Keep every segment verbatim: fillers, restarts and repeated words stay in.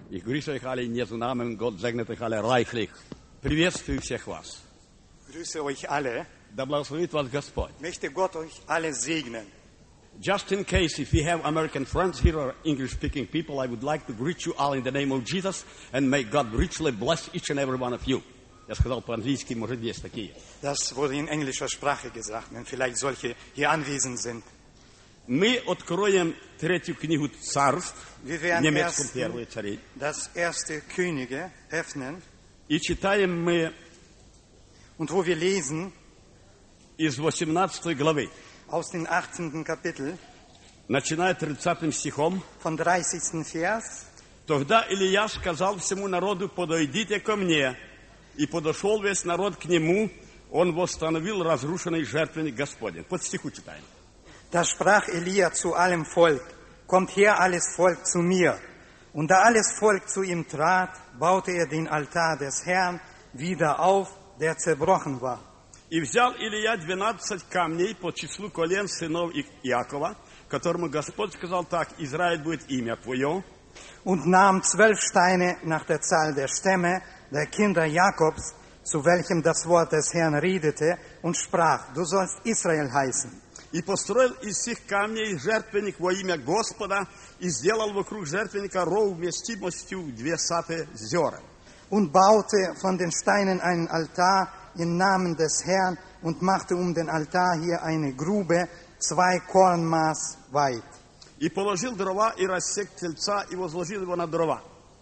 Ich grüße euch alle in Jesu Namen. Gott segnet euch alle reichlich. Приветствую всех вас. Grüße euch alle. Да благословит вас Господь. Möchte Gott euch alle segnen. Just in case, if you have American friends here or English-speaking people, I would like to greet you all in the name of Jesus, and may God richly bless each and every one of you. Я сказал по-английски, может, есть такие. Das wurde in englischer Sprache gesagt, wenn vielleicht solche hier anwesend sind. Мы откроем третью книгу Царств, Wir в werden немецком erst первые цари, das erste Könige öffnen и читаем мы und wo wir lesen из восемнадцатой главы, aus dem achtzehnten Kapitel начиная тридцатым стихом. von dreißigsten Vers. Тогда Илия сказал всему народу: подойдите ко мне. И подошел весь народ к нему, он восстановил разрушенный жертвенник Господень. Под стиху читаем. Da sprach Elia zu allem Volk: Kommt her, alles Volk, zu mir. Und da alles Volk zu ihm trat, baute er den Altar des Herrn wieder auf, der zerbrochen war. И взял Илия двенадцать камней по числу колен сынов Иакова, которому Господь сказал так: Израиль будет имя твое. Und nahm zwölf Steine nach der Zahl der Stämme der Kinder Jakobs, zu welchem das Wort des Herrn redete, und sprach: Du sollst Israel heißen. И построил из сих камней жертвенник во имя Господа, и сделал вокруг жертвенника ров вместимостью две саты зерен. Und baute von den Steinen einen Altar im Namen des Herrn und machte um den Altar hier eine Grube, zwei Kornmaß weit. И положил дрова, и рассек тельца, и возложил его на дрова.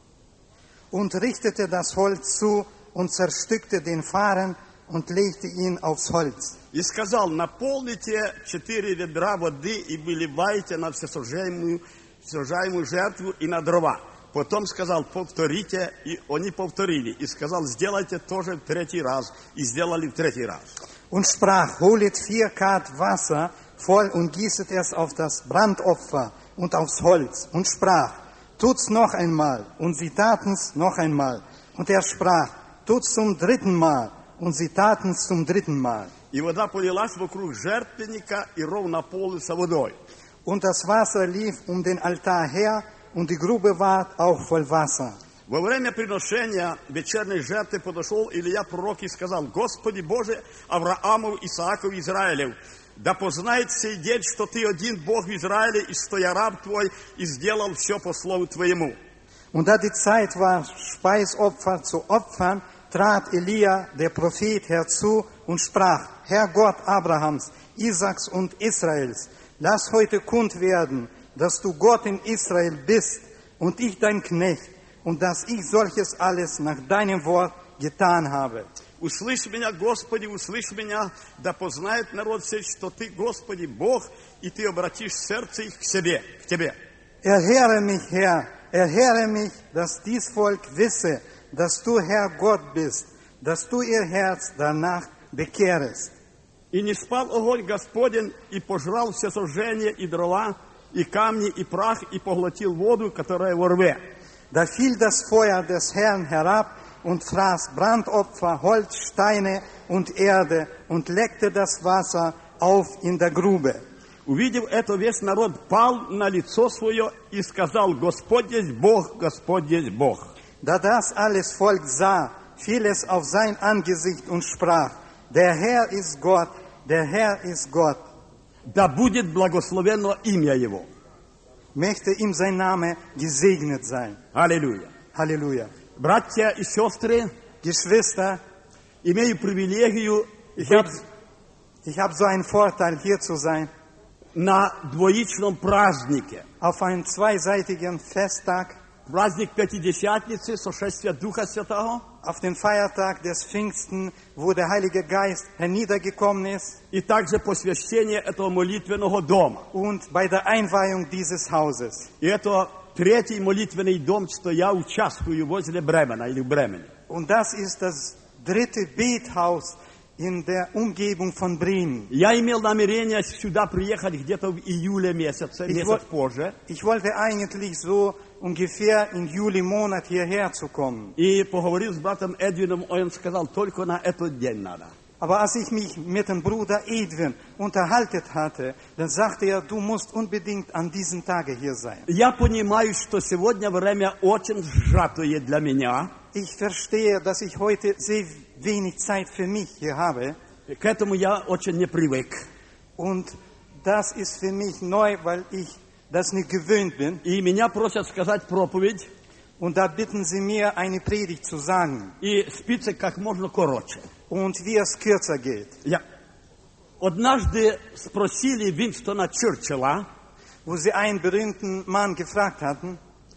Und richtete das Holz zu und zerstückte den Fahren und legte ihn aufs Holz. И сказал: наполните четыре ведра воды и выливайте на всесожжаемую, всесожжаемую жертву и на дрова. Потом сказал: повторите, и они повторили. И сказал: сделайте тоже в третий раз. И сделали в третий раз. Und sprach: Holet vier Kart Wasser voll und gießet es auf das Brandopfer und aufs Holz. Und sprach: tut's noch einmal. Und sie taten's noch einmal. Und er sprach: tut's zum dritten Mal. Und sie taten's zum dritten Mal. И вода полилась вокруг жертвенника, и ров наполнился водой. Und das Wasser lief um den Altar her, und die Grube ward auch voll Wasser. Во время приношения вечерней жертвы подошел Илия пророк и сказал: Господи Боже Авраамов, Исааков, Израилев, да познает сей день, что Ты один Бог в Израиле, и что я раб Твой, и сделал все по слову Твоему. Und da die Zeit war, Speisopfer zu opfern, trat Elia, der Prophet, herzu und sprach: Herr Gott Abrahams, Isaaks und Israels, lass heute kund werden, dass du Gott in Israel bist und ich dein Knecht, und dass ich solches alles nach deinem Wort getan habe. Услышь меня, Господи, услышь меня, да познает народ сей, что Ты, Господи, Бог, и Ты обратишь сердце их к себе, к Тебе. Erhöre mich, Herr, erhöre mich, dass dies Volk wisse, dass du Herr Gott bist, dass du ihr Herz danach bekehrest. И не спал огонь Господень, и пожрал все сожжения, и дрова, и камни, и прах, и поглотил воду, которая во рве. Da fiel das Feuer des Herrn herab und fraß Brandopfer, Holz, Steine und Erde und leckte das Wasser auf in der Grube. Увидев это, весь народ пал на лицо свое и сказал: Господь есть Бог, Господь есть Бог. Da das alles Volk sah, fiel es auf sein Angesicht und sprach: Der Herr ist Gott, der Herr ist Gott. Да будет благословенно имя Его. Möchte ihm sein Name gesegnet sein. Аллилуйя. Halleluja. Братья и сестры, Geschwister, имею привилегию ich быть habe ich hab so einen Vorteil, hier zu sein, на двоичном празднике. auf einem zweiseitigen Festtag, Праздник Пятидесятницы, сошествия Духа Святого, auf den Feiertag des Pfingsten, wo der Heilige Geist herniedergekommen ist, и также посвящение этого молитвенного дома. und bei der Einweihung dieses Hauses. И это третий молитвенный дом, что я участвую возле Бремена или в Бремене. Und das ist das dritte Bethaus in der Umgebung von Bremen. Я имел намерение сюда приехать где-то в июле месяце, Ich, месяц wo, позже, ich wollte eigentlich so ungefähr im Juli-Monat hierher zu kommen. и поговорил с братом Эдвином, он сказал: только на этот день надо. Aber als ich mich mit dem Bruder Edwin unterhalten hatte, dann sagte er, du musst unbedingt an diesen Tagen hier sein. Я понимаю, что сегодня время очень сжатое для меня. Ich verstehe, dass ich heute sehr wenig Zeit für mich hier habe. К этому я очень не привык. Und das ist für mich neu, weil ich das nicht gewöhnt bin. И меня просят сказать проповедь. Und da bitten sie mir, eine Predigt zu sagen. И список как можно короче. Und wie es kürzer geht. Я. Однажды спросили Винстона Черчилля, Wo sie einen berühmten Mann gefragt hatten,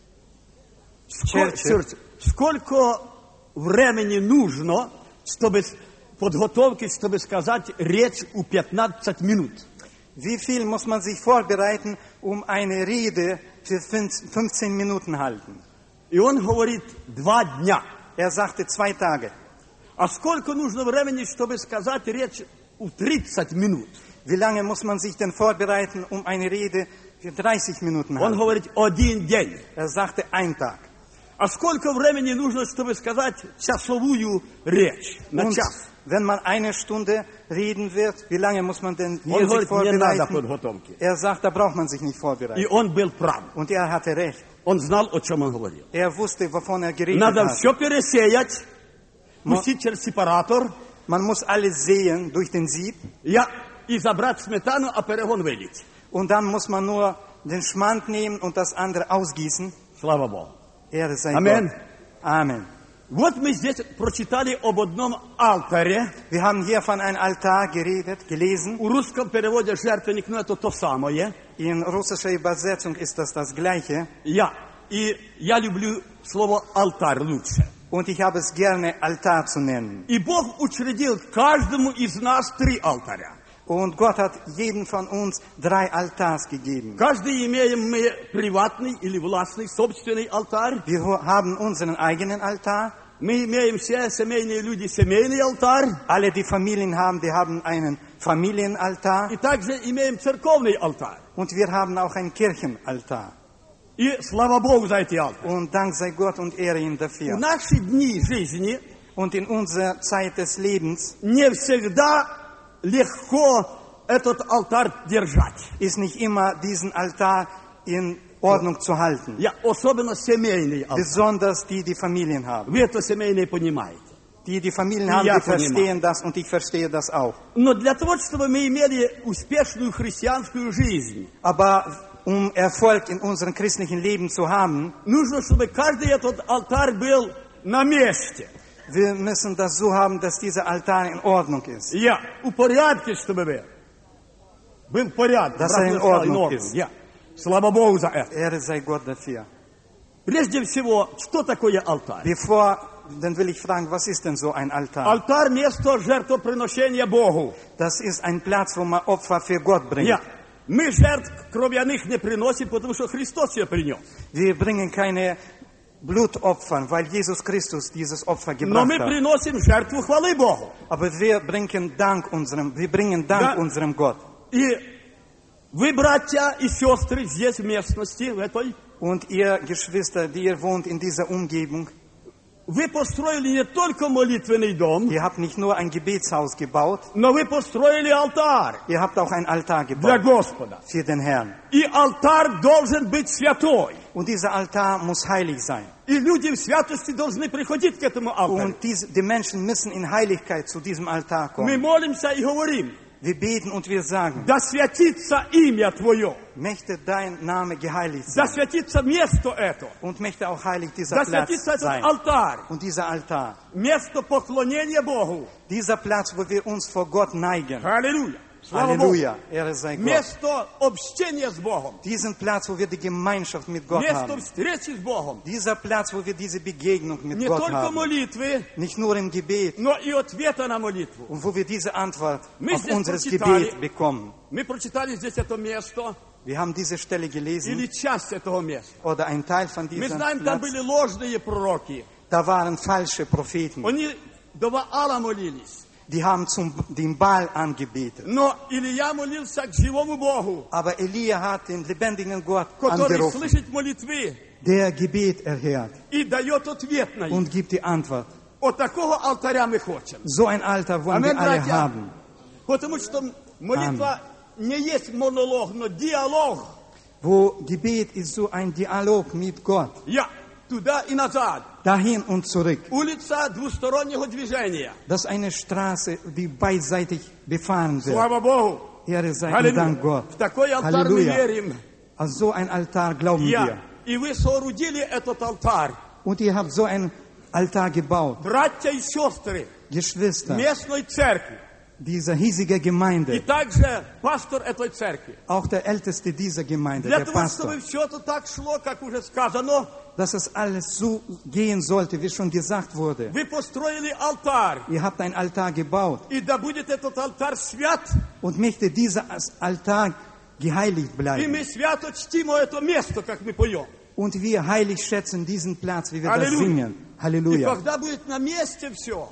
сколько, Черчилль. сколько времени нужно, чтобы подготовки, чтобы сказать речь у пятнадцать минут. wie viel muss man sich vorbereiten, um eine Rede für fünfzehn Minuten halten? И он говорит, два дня. Er sagte zwei Tage. А сколько нужно времени, чтобы сказать речь у тридцать минут? Wie lange muss man sich denn vorbereiten, um eine Rede für dreißig Minuten Он halten? говорит, один день. Er sagte ein Tag. А сколько времени нужно, чтобы сказать часовую речь? На Und час. wenn man eine Stunde reden wird, wie lange muss man denn hier Он sich говорит, не надо vorbereiten? подготовки. Er sagt, da braucht man sich nicht И vorbereiten. он был прав. Und er hatte recht. Он знал, о чем он говорил. Er wusste, wovon er geredet Надо hat. все пересеять, пустить через сепаратор, Man muss alles sehen durch den Sieb я, и забрать сметану, а перегон вылить. und dann muss man nur den Schmand nehmen und das andere ausgießen. Слава Богу. Ehre sei Amen. Gott. Amen. Вот мы здесь прочитали об одном алтаре. Wir haben hier von einem Altar geredet, gelesen. У русском переводе жертвенник, но это то самое. In russischer Übersetzung ist das das Gleiche. Я. И я люблю слово алтарь лучше. Und ich habe es gerne, Altar zu nennen. И Бог учредил каждому из нас три алтаря. Und Gott hat jedem von uns drei Altars gegeben. Каждый имеем мы приватный или властный, собственный алтарь. Wir haben unseren eigenen Altar. Мы имеем все семейные люди семейный алтарь. Alle, die Familien haben, die haben einen Familienaltar. И также имеем церковный алтарь. Und wir haben auch einen Kirchenaltar. И слава Богу за эти алтари. Und Dank sei Gott und Ehre ihm В dafür. наши дни жизни Und in unserer Zeit des Lebens не всегда легко этот алтарь держать. ist nicht immer diesen Altar in Ordnung zu halten. Я, особенно семейный алтарь. Besonders die, die Familien haben. Вы это семейные понимаете. Die, die Familien И haben, я die verstehen понимаю. das und ich verstehe das auch. Но для того, чтобы мы имели успешную христианскую жизнь, Aber um Erfolg in unserem christlichen Leben zu haben, нужно, чтобы каждый этот алтарь был на месте. wir müssen das so haben, dass dieser Altar in Ordnung ist. Я у порядке, чтобы был. Был порядок. Да, Брат in сказал, Ordnung норм. ist. Я. Слава Богу за это. Ehre sei Gott dafür. Прежде всего, что такое алтарь? Bevor, dann will ich fragen, was ist denn so ein Altar? Алтарь – место жертвоприношения Богу. Das ist ein Platz, wo man Opfer für Gott bringt. Я. Мы жертв кровяных не приносим, потому что Христос ее принес. Wir bringen keine Blutopfer, weil Jesus Christus dieses Opfer Но gebracht мы hat. приносим жертву хвалы Богу. Aber wir bringen Dank unserem, wir bringen Dank Да. unserem Gott. И вы, братья и сестры, здесь в местности, в этой, Und ihr Geschwister, die ihr wohnt in dieser Umgebung, вы построили не только молитвенный дом, ihr habt nicht nur ein Gebetshaus gebaut, но вы построили алтарь ihr habt auch ein Altar для gebaut Господа. für den Herrn. И алтарь должен быть святой. Und dieser Altar muss heilig sein. И люди в святости должны приходить к этому алтарю. Und diese, die Menschen müssen in Heiligkeit zu diesem Altar Мы kommen. молимся и говорим, Wir beten und wir sagen, да святится имя Твое, möchte dein Name geheiligt да sein. святится место это, Und möchte auch heilig dieser да Platz святится этот sein. алтарь, Und dieser Altar, место поклонения Богу. dieser Platz, wo wir uns vor Gott neigen. Аллилуйя. Слава Богу. Halleluja, Ehre sei Gott. Место общения с Богом. Diesen Platz, wo wir die Gemeinschaft mit Gott Место haben. встречи с Богом. Dieser Platz, wo wir diese Begegnung mit Не Gott только haben. молитвы, Nicht nur im Gebet. но и ответа на молитву. Und wo wir diese Antwort Мы auf здесь unseres прочитали. Gebet bekommen. Мы прочитали здесь это место, Wir haben diese Stelle или gelesen, часть этого места. oder ein Teil von Мы diesem знаем, там Platz. были ложные пророки. Da waren falsche Propheten. Они до Ваала молились. Die haben zum, den Baal angebetet. Но Илья молился к живому Богу, Aber Elia hat den lebendigen Gott который angerufen, слышит молитвы der Gebet erhört и дает ответ на них. und gibt die Antwort. от такого алтаря мы хотим. So ein Altar wollen wir Amen, alle братья. haben. Потому что молитва не есть монолог, но диалог. Wo Gebet ist so ein Dialog mit Gott. Я туда и назад. Dahin und zurück. Улица двустороннего движения. Das ist eine Straße, die beidseitig befahren wird. Слава Богу. Ehre sei und Dank Аллилуйя. Gott. В такой алтарь мы Halleluja. верим. Also so ein Altar glauben wir. Я. И вы соорудили этот алтарь. Und ihr habt so einen Altar gebaut. Братья и сестры Geschwister местной церкви. dieser hiesigen И Gemeinde, также пастор этой церкви. auch der Älteste dieser Gemeinde, Для der того, Pastor, чтобы все это так шло, как уже сказано, dass es alles so gehen sollte, wie schon gesagt wurde. вы построили алтарь. Ihr habt einen Altar gebaut И да будет этот алтарь свят, und möchte dieser Altar geheiligt и bleiben. мы свято чтим это место, как мы поем. Und wir heilig schätzen diesen Platz, wie wir das Halleluja. singen. И Halleluja. когда будет на месте все,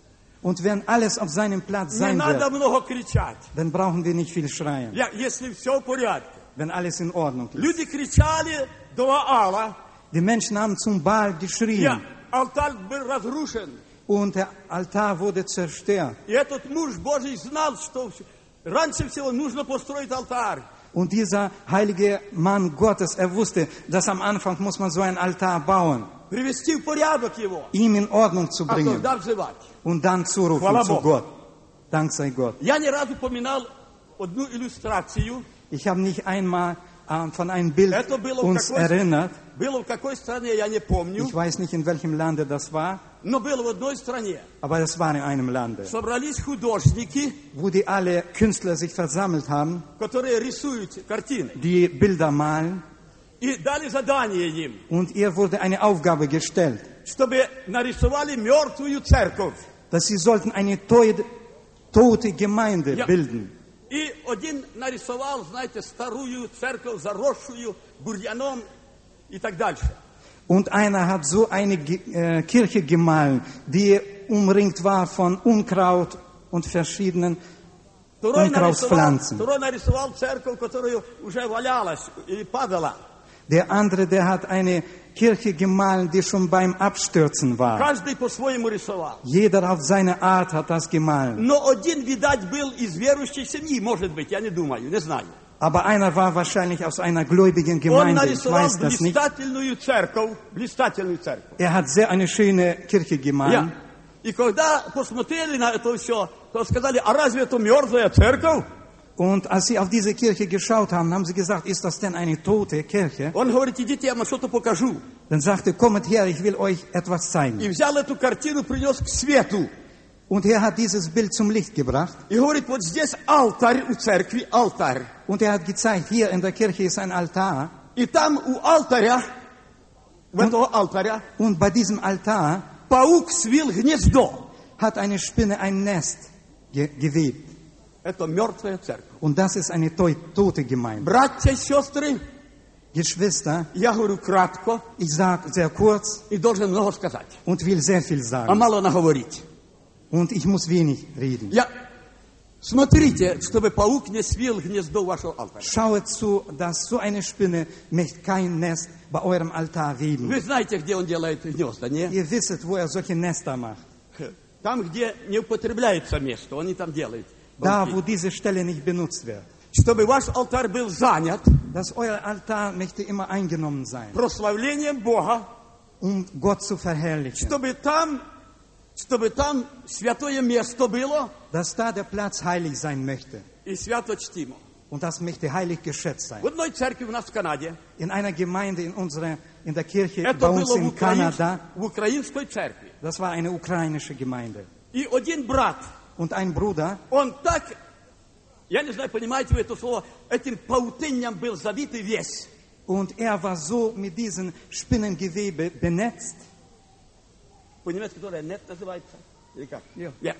Und wenn alles auf seinem Platz не sein надо wird, много кричать. dann brauchen wir nicht viel schreien, Я, если все в порядке. wenn alles in Ordnung ist. Люди кричали до Ваала. Die Menschen haben zum Baal Я, geschrien алтарь был разрушен. und der Altar wurde zerstört. И этот муж Божий знал, что раньше всего нужно построить алтарь. Und dieser heilige Mann Gottes, er wusste, dass am Anfang muss man so einen Altar bauen, Привести в порядок его, ihm in Ordnung zu а bringen тогда взывать. und dann zurufen Хвала zu Богу. Gott. Dank sei Gott. Я не раз упоминал одну иллюстрацию. Ich habe nicht einmal äh, von einem Bild Это было в uns какой, erinnert. было в какой стране, я не помню, Ich weiß nicht, in welchem Lande das war, но было в одной стране. aber das war in einem Lande, Собрались художники, wo die alle Künstler sich versammelt haben, которые рисуют картины, die Bilder malen, и дали задание им, und ihr wurde eine Aufgabe gestellt, чтобы нарисовали мертвую церковь. dass sie sollten eine tote, tote Gemeinde Ja. bilden. И один нарисовал, знаете, старую церковь, заросшую бурьяном и так дальше. Und einer hat so eine Ge- äh, Kirche gemahlen, die umringt war von Unkraut und verschiedenen Второй нарисовал, Unkrautspflanzen. второй нарисовал церковь, которая уже валялась или падала. Der andere, der hat eine Kirche gemahlen, die schon beim Abstürzen war. Каждый по-своему рисовал. Jeder auf seine Art hat das gemahlen. Но один, видать, был из верующей семьи, может быть, я не думаю, не знаю. Aber einer war wahrscheinlich aus einer gläubigen Он Gemeinde, ich нарисовал weiß das nicht. блистательную церковь, блистательную церковь. Er hat sehr eine schöne Kirche Я. gemahlen. И когда посмотрели на это все, то сказали, а разве это мертвая церковь? Und als sie auf diese Kirche geschaut haben, haben sie gesagt, ist das denn eine tote Kirche? Он говорит, идите, я вам что-то покажу. Dann sagte, kommt her, ich will euch etwas zeigen. И взял эту картину, принес к свету. Und er hat dieses Bild zum Licht gebracht. И говорит, вот здесь алтарь у церкви, алтарь. Und er hat gezeigt, hier in der Kirche ist ein Altar. И там у алтаря, в этого алтаря, Und bei diesem Altar паук свил гнездо. hat eine Spinne ein Nest ge gewebt. Это мертвая церковь. Und das ist eine to tote Gemeinde. Братья и сестры, Geschwister, я говорю кратко ich sage sehr kurz и должен много сказать, und will sehr viel а sagen. мало наговорить. Und ich muss wenig reden. Я... Смотрите, чтобы паук не свил гнездо вашего алтаря. Schaue zu, dass so eine Spinne möchte kein Nest bei eurem Altar weben. Вы знаете, где он делает гнезда, не? Ihr wisst, wo er solche Nester macht. Там, где не употребляется место, он и там делает. Da, пауки. wo diese Stelle nicht benutzt wird. Чтобы ваш алтарь был занят Dass euer Altar möchte immer eingenommen sein, прославлением Бога, um Gott zu verherrlichen. чтобы там, чтобы там святое место было Dass da der Platz heilig sein möchte. и свято чтимо. Und das möchte heilig geschätzt sein. В одной церкви у нас в Канаде, In einer Gemeinde in unserer, in der Kirche это bei uns было в, in украин... Kanada, в украинской церкви. das war eine ukrainische Gemeinde. И один брат, Und ein Bruder, он так, я не знаю, понимаете вы это слово, этим паутинням был завитый весь. und er war so mit diesen Spinnengewebe benetzt. По-немецки, которое нет называется? Или как? Ja. Я.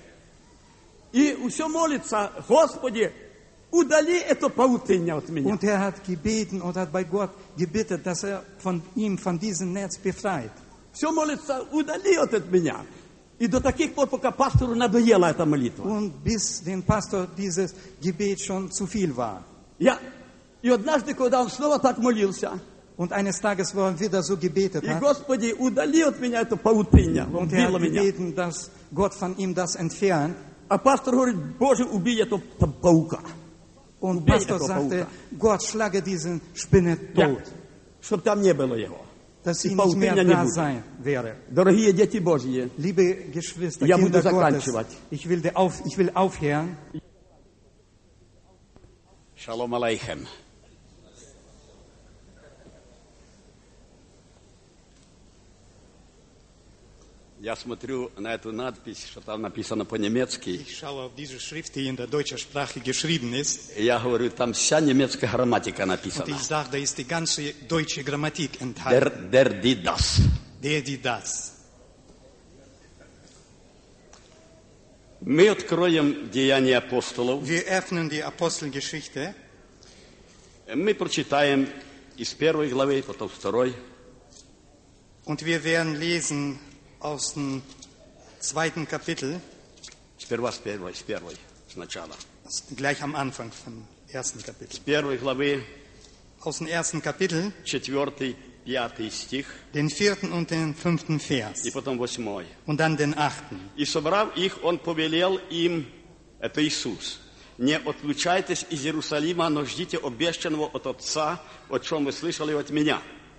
И все молится, Господи, удали это паутиння от меня. Und er hat gebeten und hat bei Gott gebeten, dass er von ihm von diesem Netz befreit. Все молится, удали это от меня. И до таких пор, пока пастору надоела эта молитва. Und bis dem Pastor dieses Gebet schon zu viel war. Я. И однажды, когда он снова так молился, Und eines Tages, wo er wieder so gebetet И, hat, Господи, удали от меня это паутыня, und er убило hat меня. gebeten, dass Gott von ihm das entfernt. А пастор говорит, Боже, убей этого па- паука. Und Убей Pastor этого sagte, паука. Gott, schlage diesen Spinne tot, Чтобы там не было его. dass sie И nicht mehr паутыня не da будет. sein wäre. Дорогие дети Божьи, Liebe Geschwister, Я Kinder буду Gottes, заканчивать. ich will, die auf, ich will aufhören. Шалом алейхем. Я смотрю на эту надпись, что там написано по-немецки. Ich schaue auf diese Schrift, die in der deutschen Sprache geschrieben ist. И я говорю, там вся немецкая грамматика Und написана. ich sage, da ist die ganze deutsche Grammatik Der, enthalten. der, die, das. Der, die, das. Мы откроем Деяния апостолов. Wir öffnen die Apostelgeschichte. Мы прочитаем из первой главы, потом второй. Und wir werden lesen aus dem zweiten Kapitel, Сперва с первой, с первой, сначала. gleich am Anfang vom ersten Kapitel. С первой главы, Aus dem ersten Kapitel, четвертый, пятый стих, den vierten und den fünften Vers. и потом восьмой. Und dann den achten. И собрав их, он повелел им, это Иисус, не отлучайтесь из Иерусалима, но ждите обещанного от Отца, о чем вы слышали от меня.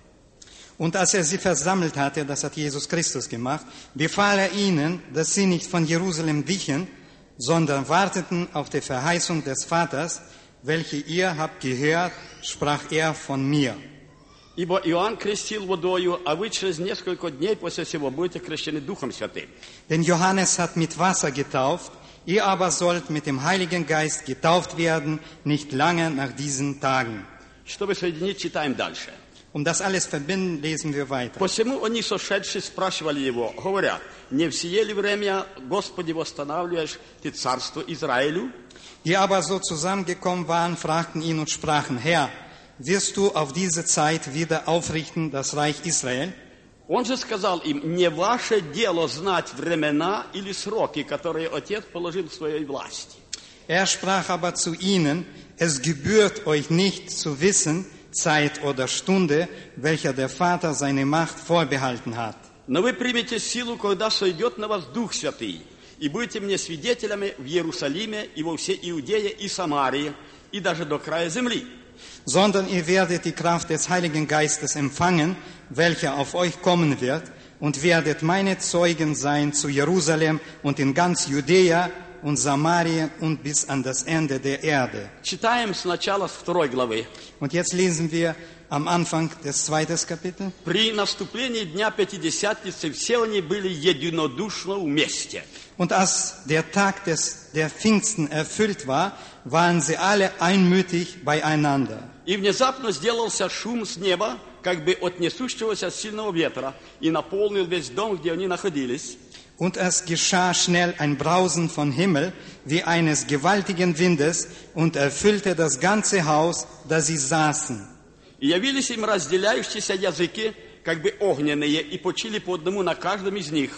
Und als er sie versammelt hatte, das hat Jesus Christus gemacht, befahl er ihnen, dass sie nicht von Jerusalem wichen, sondern warteten auf die Verheißung des Vaters, welche ihr habt gehört, sprach er von mir. Ибо Иоанн крестил водою, а вы через несколько дней после сего будете крещены Духом Святым. Denn Johannes hat mit Wasser getauft, ihr aber sollt mit dem Heiligen Geist getauft werden, nicht lange nach diesen Tagen. Чтобы соединить, читаем дальше. Um das alles verbinden, lesen wir weiter. Посему они, сошедшие, спрашивали его, говорят, не в сие ли время, Господи, восстанавливаешь ты царство Израилю? Die aber so zusammengekommen waren, fragten ihn und sprachen, Herr, wirst du auf diese Zeit wieder aufrichten das Reich Israel? Он же сказал им, не ваше дело знать времена или сроки, которые Отец положил в своей власти. Er sprach aber zu ihnen, es gebührt euch nicht zu wissen, Zeit oder Stunde, welcher der Vater seine Macht vorbehalten hat. Но вы примете силу, когда сойдет на вас Дух Святый, и будете мне свидетелями в Иерусалиме и во всей Иудее и Самарии, и даже до края земли. Sondern ihr werdet die Kraft des Heiligen Geistes empfangen, welcher auf euch kommen wird, und werdet meine Zeugen sein zu Jerusalem und in ganz Judäa und Samarien und bis an das Ende der Erde. Читаем сначала с второй главы. Und jetzt lesen wir am Anfang des zweiten Kapitels. При наступлении Дня Пятидесятницы все они были единодушно вместе. Und als der Tag des, der Pfingsten erfüllt war, waren sie alle einmütig beieinander. И внезапно сделался шум с неба, как бы от несущегося сильного ветра, и наполнил весь дом, где они находились. Und es geschah schnell ein Brausen vom Himmel wie eines gewaltigen Windes und erfüllte das ganze Haus, da sie saßen. И явились им разделяющиеся языки, как бы огненные, и почили по одному на каждом из них.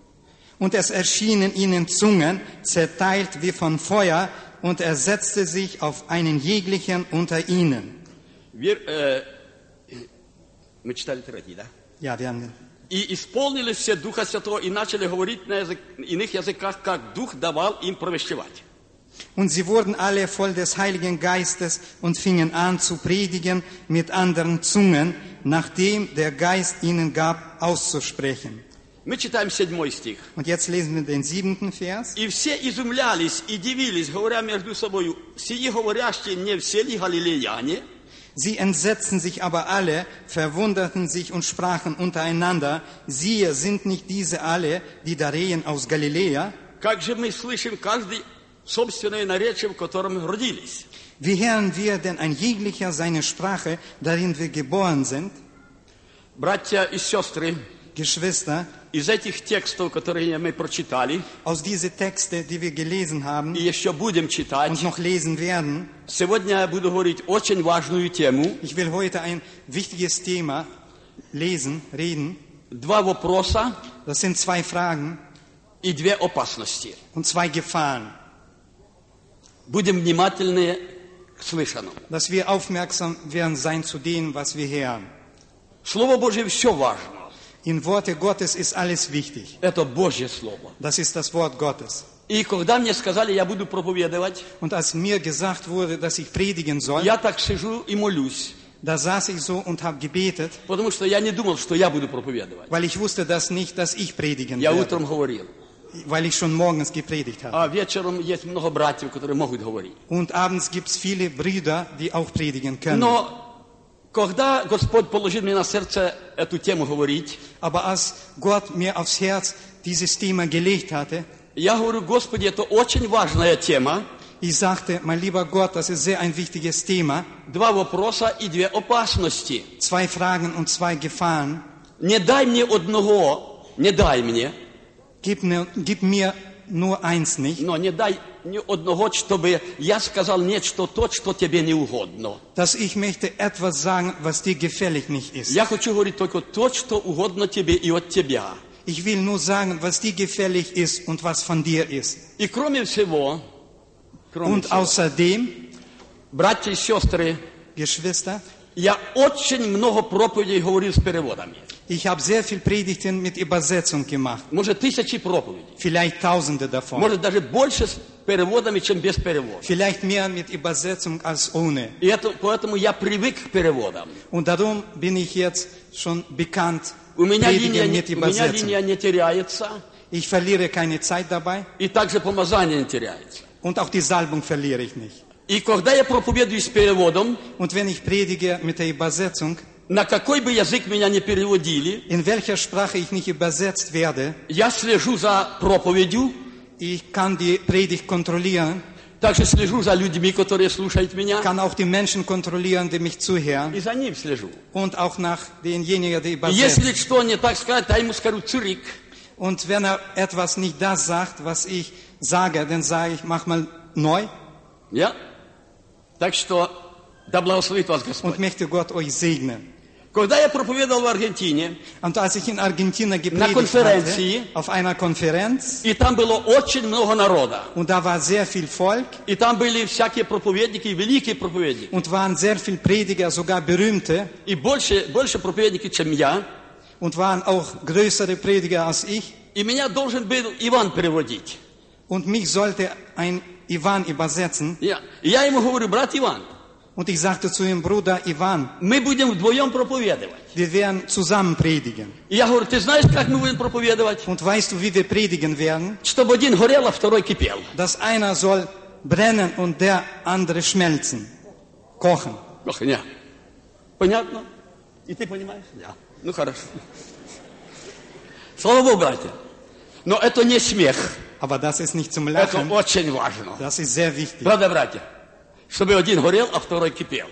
Und es erschienen ihnen Zungen, zerteilt wie von Feuer, und er setzte sich auf einen jeglichen unter ihnen. Wir, э, мы читали третий, да? Ja, wir haben И исполнились все Духа Святого и начали говорить на язык, иных языках, как Дух давал им провещевать. Und sie wurden alle voll des Heiligen Geistes und fingen an zu predigen mit anderen Zungen, nachdem der Geist ihnen gab, auszusprechen. Мы читаем седьмой стих. Und jetzt lesen wir den siebenten Vers. И все изумлялись и дивились, говоря между собой, сии говорящие не все ли галилеяне? Sie entsetzten sich aber alle, verwunderten sich und sprachen untereinander, siehe, sind nicht diese alle, die da reden aus Galiläa? Как же мы слышим каждый собственное наречие, в котором родились? Wie hören wir denn ein jeglicher seine Sprache, darin wir geboren sind? Братья и сестры, Geschwister, из этих текстов, которые мы прочитали, aus diesen Texten, die wir gelesen haben и еще будем читать, und noch lesen werden, сегодня я буду говорить очень важную тему. ich will heute ein wichtiges Thema lesen, reden. Два вопроса Das sind zwei Fragen и две опасности. und zwei Gefahren, Будем внимательны к слышанному. dass wir aufmerksam werden sein zu dem, was wir hören. Слово Божье все важно. In Worte Gottes ist alles wichtig. Это Божье Слово. Das ist das Wort Gottes. И когда мне сказали, я буду проповедовать, Und als mir gesagt wurde, dass ich predigen soll, я так сижу и молюсь. da saß ich so und habe gebetet, Потому что я не думал, что я буду проповедовать. weil ich wusste das nicht, dass ich predigen Я werde, утром говорил. weil ich schon morgens gepredigt habe. А вечером есть много братьев, которые могут говорить. Und abends gibt es viele Brüder, die auch predigen können. Но когда Господь положил мне на сердце эту тему говорить, Aber als Gott mir aufs Herz dieses Thema gelegt hatte, я говорю, Господи, это очень важная тема. ich sagte, mein lieber Gott, das ist sehr ein wichtiges Thema. Два вопроса и две опасности. Zwei Fragen und zwei Gefahren. Не дай мне одного, не дай мне, Gib mir, gib mir nur eins nicht, но не дай ни одного, чтобы я сказал нечто то, что тебе не угодно. dass ich möchte etwas sagen, was dir gefällig nicht ist. Я хочу говорить только то, что угодно тебе и от тебя. Ich will nur sagen, was dir gefällig ist und was von dir ist. И кроме всего, кроме Und всего, außerdem, братья и сестры, Geschwister, я очень много проповедей говорил с переводами. ich habe sehr viel Predigten mit Übersetzung gemacht. Может, тысячи проповедей. Vielleicht tausende davon. Может, даже больше с переводами, чем без перевода. Vielleicht mehr mit Übersetzung als ohne. И это, поэтому я привык к переводам. Und darum bin ich jetzt schon bekannt, У меня, линия, Predigen не- mit у меня Übersetzung. линия не теряется, Ich verliere keine Zeit dabei и также помазание не теряется. und auch die Salbung verliere ich nicht. И когда я проповедую с переводом, Und wenn ich predige mit der Übersetzung, на какой бы язык меня не переводили, in welcher Sprache ich nicht übersetzt werde, я слежу за проповедью, ich kann die Predigt kontrollieren, также слежу за людьми, которые слушают меня, kann auch die Menschen kontrollieren, die mich zuhören и за ним слежу. und auch nach denjenigen, die И übersetzen. если что не так сказать, я ему скажу цурик. Und wenn er etwas nicht das sagt, was ich sage, dann sage ich, mach mal neu Я? Так что, да благословит вас und Господь. möchte Gott euch segnen. Когда я проповедовал в Аргентине, Und als ich in Argentinien На gepredigt конференции. hatte, auf einer Konferenz, и там было очень много народа, und da war sehr viel Volk и там были всякие проповедники, великие проповедники, und waren sehr viele Prediger, sogar berühmte, и больше, больше проповедники, чем я, und waren auch größere Prediger als ich. и меня должен был Иван переводить. Und mich sollte ein Ivan übersetzen. Я, и я ему говорю, брат Иван, Und ich sagte zu ihm, Bruder Ivan, мы будем вдвоем проповедовать. wir werden zusammen predigen. И я говорю, ты знаешь, как мы будем проповедовать? Und weißt du, wie wir predigen werden? Чтобы один горел, а второй кипел. Dass einer soll brennen und der andere schmelzen, kochen. Ох, не. Понятно? И ты понимаешь? Да. Ну, хорошо. Слава Богу, братья. Но это не смех. Aber das ist nicht zum Это Lachen, очень важно. das ist sehr wichtig. Правда, братья? Чтобы один горел, а второй кипел.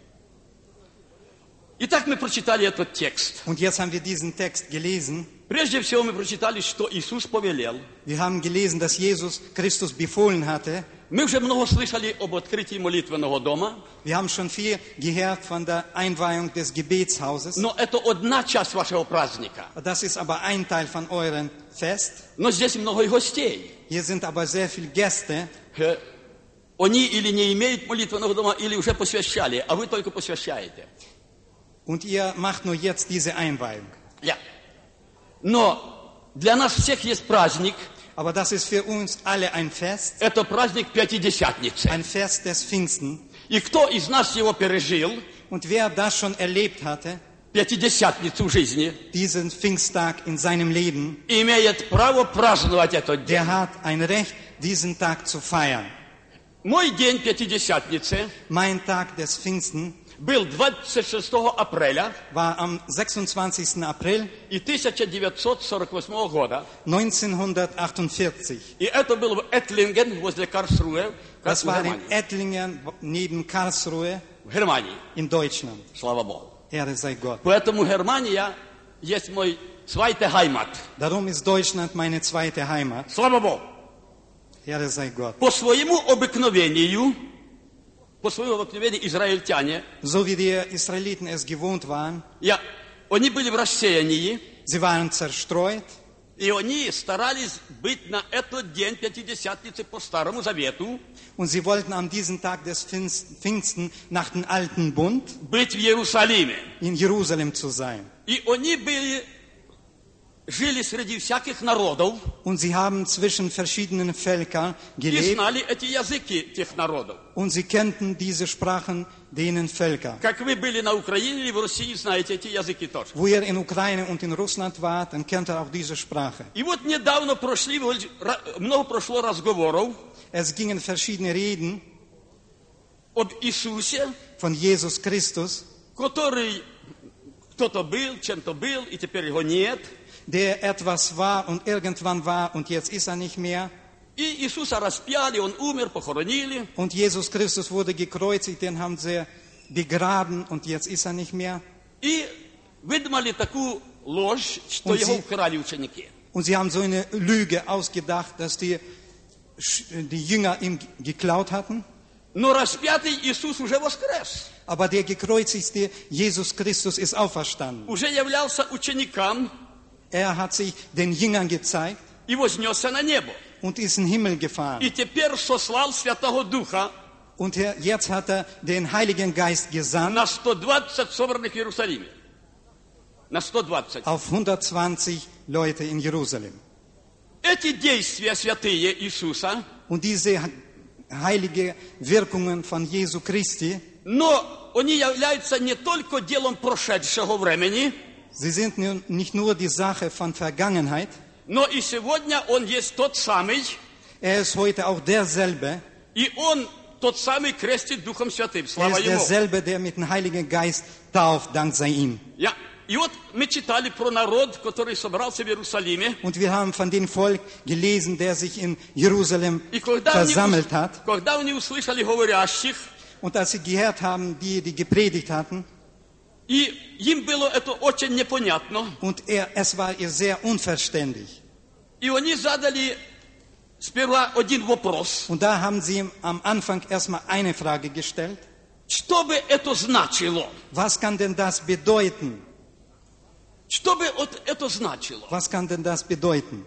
Итак, мы прочитали этот текст. Und jetzt haben wir diesen Text gelesen. Прежде всего мы прочитали, что Иисус повелел. Wir haben gelesen, dass Jesus Christus befohlen hatte. Мы уже много слышали об открытии молитвенного дома, Wir haben schon viel gehört von der Einweihung des Gebetshauses. но это одна часть вашего праздника. Das ist aber ein Teil von eurem Fest. Но здесь много и гостей. Hier sind aber sehr viele Gäste. Э, Они или не имеют молитвенного дома, или уже посвящали, а вы только посвящаете. Und ihr macht nur jetzt diese Einweihung. Я. Но для нас всех есть праздник. Aber das ist für uns alle ein Fest, Это праздник Пятидесятницы. ein Fest des Pfingsten. И кто из нас его пережил, Und wer das schon erlebt hatte, Пятидесятницу в жизни, diesen Pfingsttag in seinem Leben, имеет право праздновать этот день. der hat ein Recht, diesen Tag zu feiern. Мой день Пятидесятницы Mein Tag des Pfingsten был двадцать шестого апреля war am sechsundzwanzigsten April и тысяча девятьсот сорок восьмого года. neunzehnhundertachtundvierzig. И это было в Этлинген, возле Карлсруhe, Das в war in Германии. Ettlingen neben Karlsruhe В Германии, in Deutschland. слава Богу. Ehre sei Gott. Поэтому Германия есть мой zweiter Heimat. Darum ist Deutschland meine zweite Heimat. Слава Богу. Ehre sei Gott. По своему обыкновению, по своему обыкновению израильтяне, So wie die Israeliten es gewohnt waren, я, они были в рассеянии, sie waren zerstreut, И они старались быть на этот день Пятидесятницы по Старому Завету, Und sie wollten an diesem Tag des Pfingst- Pfingsten nach dem alten Bund быть в Иерусалиме. in Jerusalem zu sein. И они были, жили среди всяких народов Und sie haben zwischen verschiedenen Völkern и gelebt знали эти языки тех народов. und sie kannten diese Sprachen denen Völker. Как вы были на Украине или в России, знаете эти языки тоже. Wo ihr in Ukraine und in Russland wart, dann kennt ihr auch diese Sprache. И вот недавно прошли, много прошло разговоров Es gingen verschiedene Reden об Иисусе, von Jesus Christus, который кто-то был, чем-то был, и теперь его нет. der etwas war und irgendwann war und jetzt ist er nicht mehr. И Иисуса распяли, он умер, похоронили. Und Jesus Christus wurde gekreuzigt, den haben sie begraben und jetzt ist er nicht mehr. И выдумали такую ложь, что Он его зи- украли ученики. Und sie haben so eine Lüge ausgedacht, dass die, die Jünger ihm geklaut hatten. Но распятый Иисус уже воскрес. Aber der gekreuzigte Jesus Christus ist auferstanden. Уже являлся ученикам Er hat sich den Jüngern gezeigt и вознесся на небо. und ist in den Himmel gefahren. И теперь сослал Святого Духа Und er, jetzt hat er den Heiligen Geist gesandt на сто двадцать собранных в Иерусалиме. На сто двадцать. auf hundertzwanzig Leute in Jerusalem. Эти действия святые Иисуса, Und diese heilige Wirkungen von Jesu Christi, но они являются не только делом прошедшего времени, sie sind nun nicht nur die Sache von Vergangenheit, но и сегодня Он есть тот самый, er ist heute auch derselbe, и Он тот самый крестит Духом Святым. er Слава ist Ему. derselbe, der mit dem Heiligen Geist tauft, dank sei ihm. Я- И вот мы читали про народ, который собрался в Иерусалиме. Und wir haben von dem Volk gelesen, der sich in Jerusalem И когда они, versammelt hat. когда они услышали говорящих, Und als sie gehört haben, die, die gepredigt hatten, и им было это очень непонятно, und er, es war ihr sehr unverständlich. и они задали сперва один вопрос. Und da haben sie ihm am Anfang erstmal eine Frage gestellt. Что бы это значило? Was kann denn das bedeuten? Что бы вот это значило? Was kann denn das bedeuten?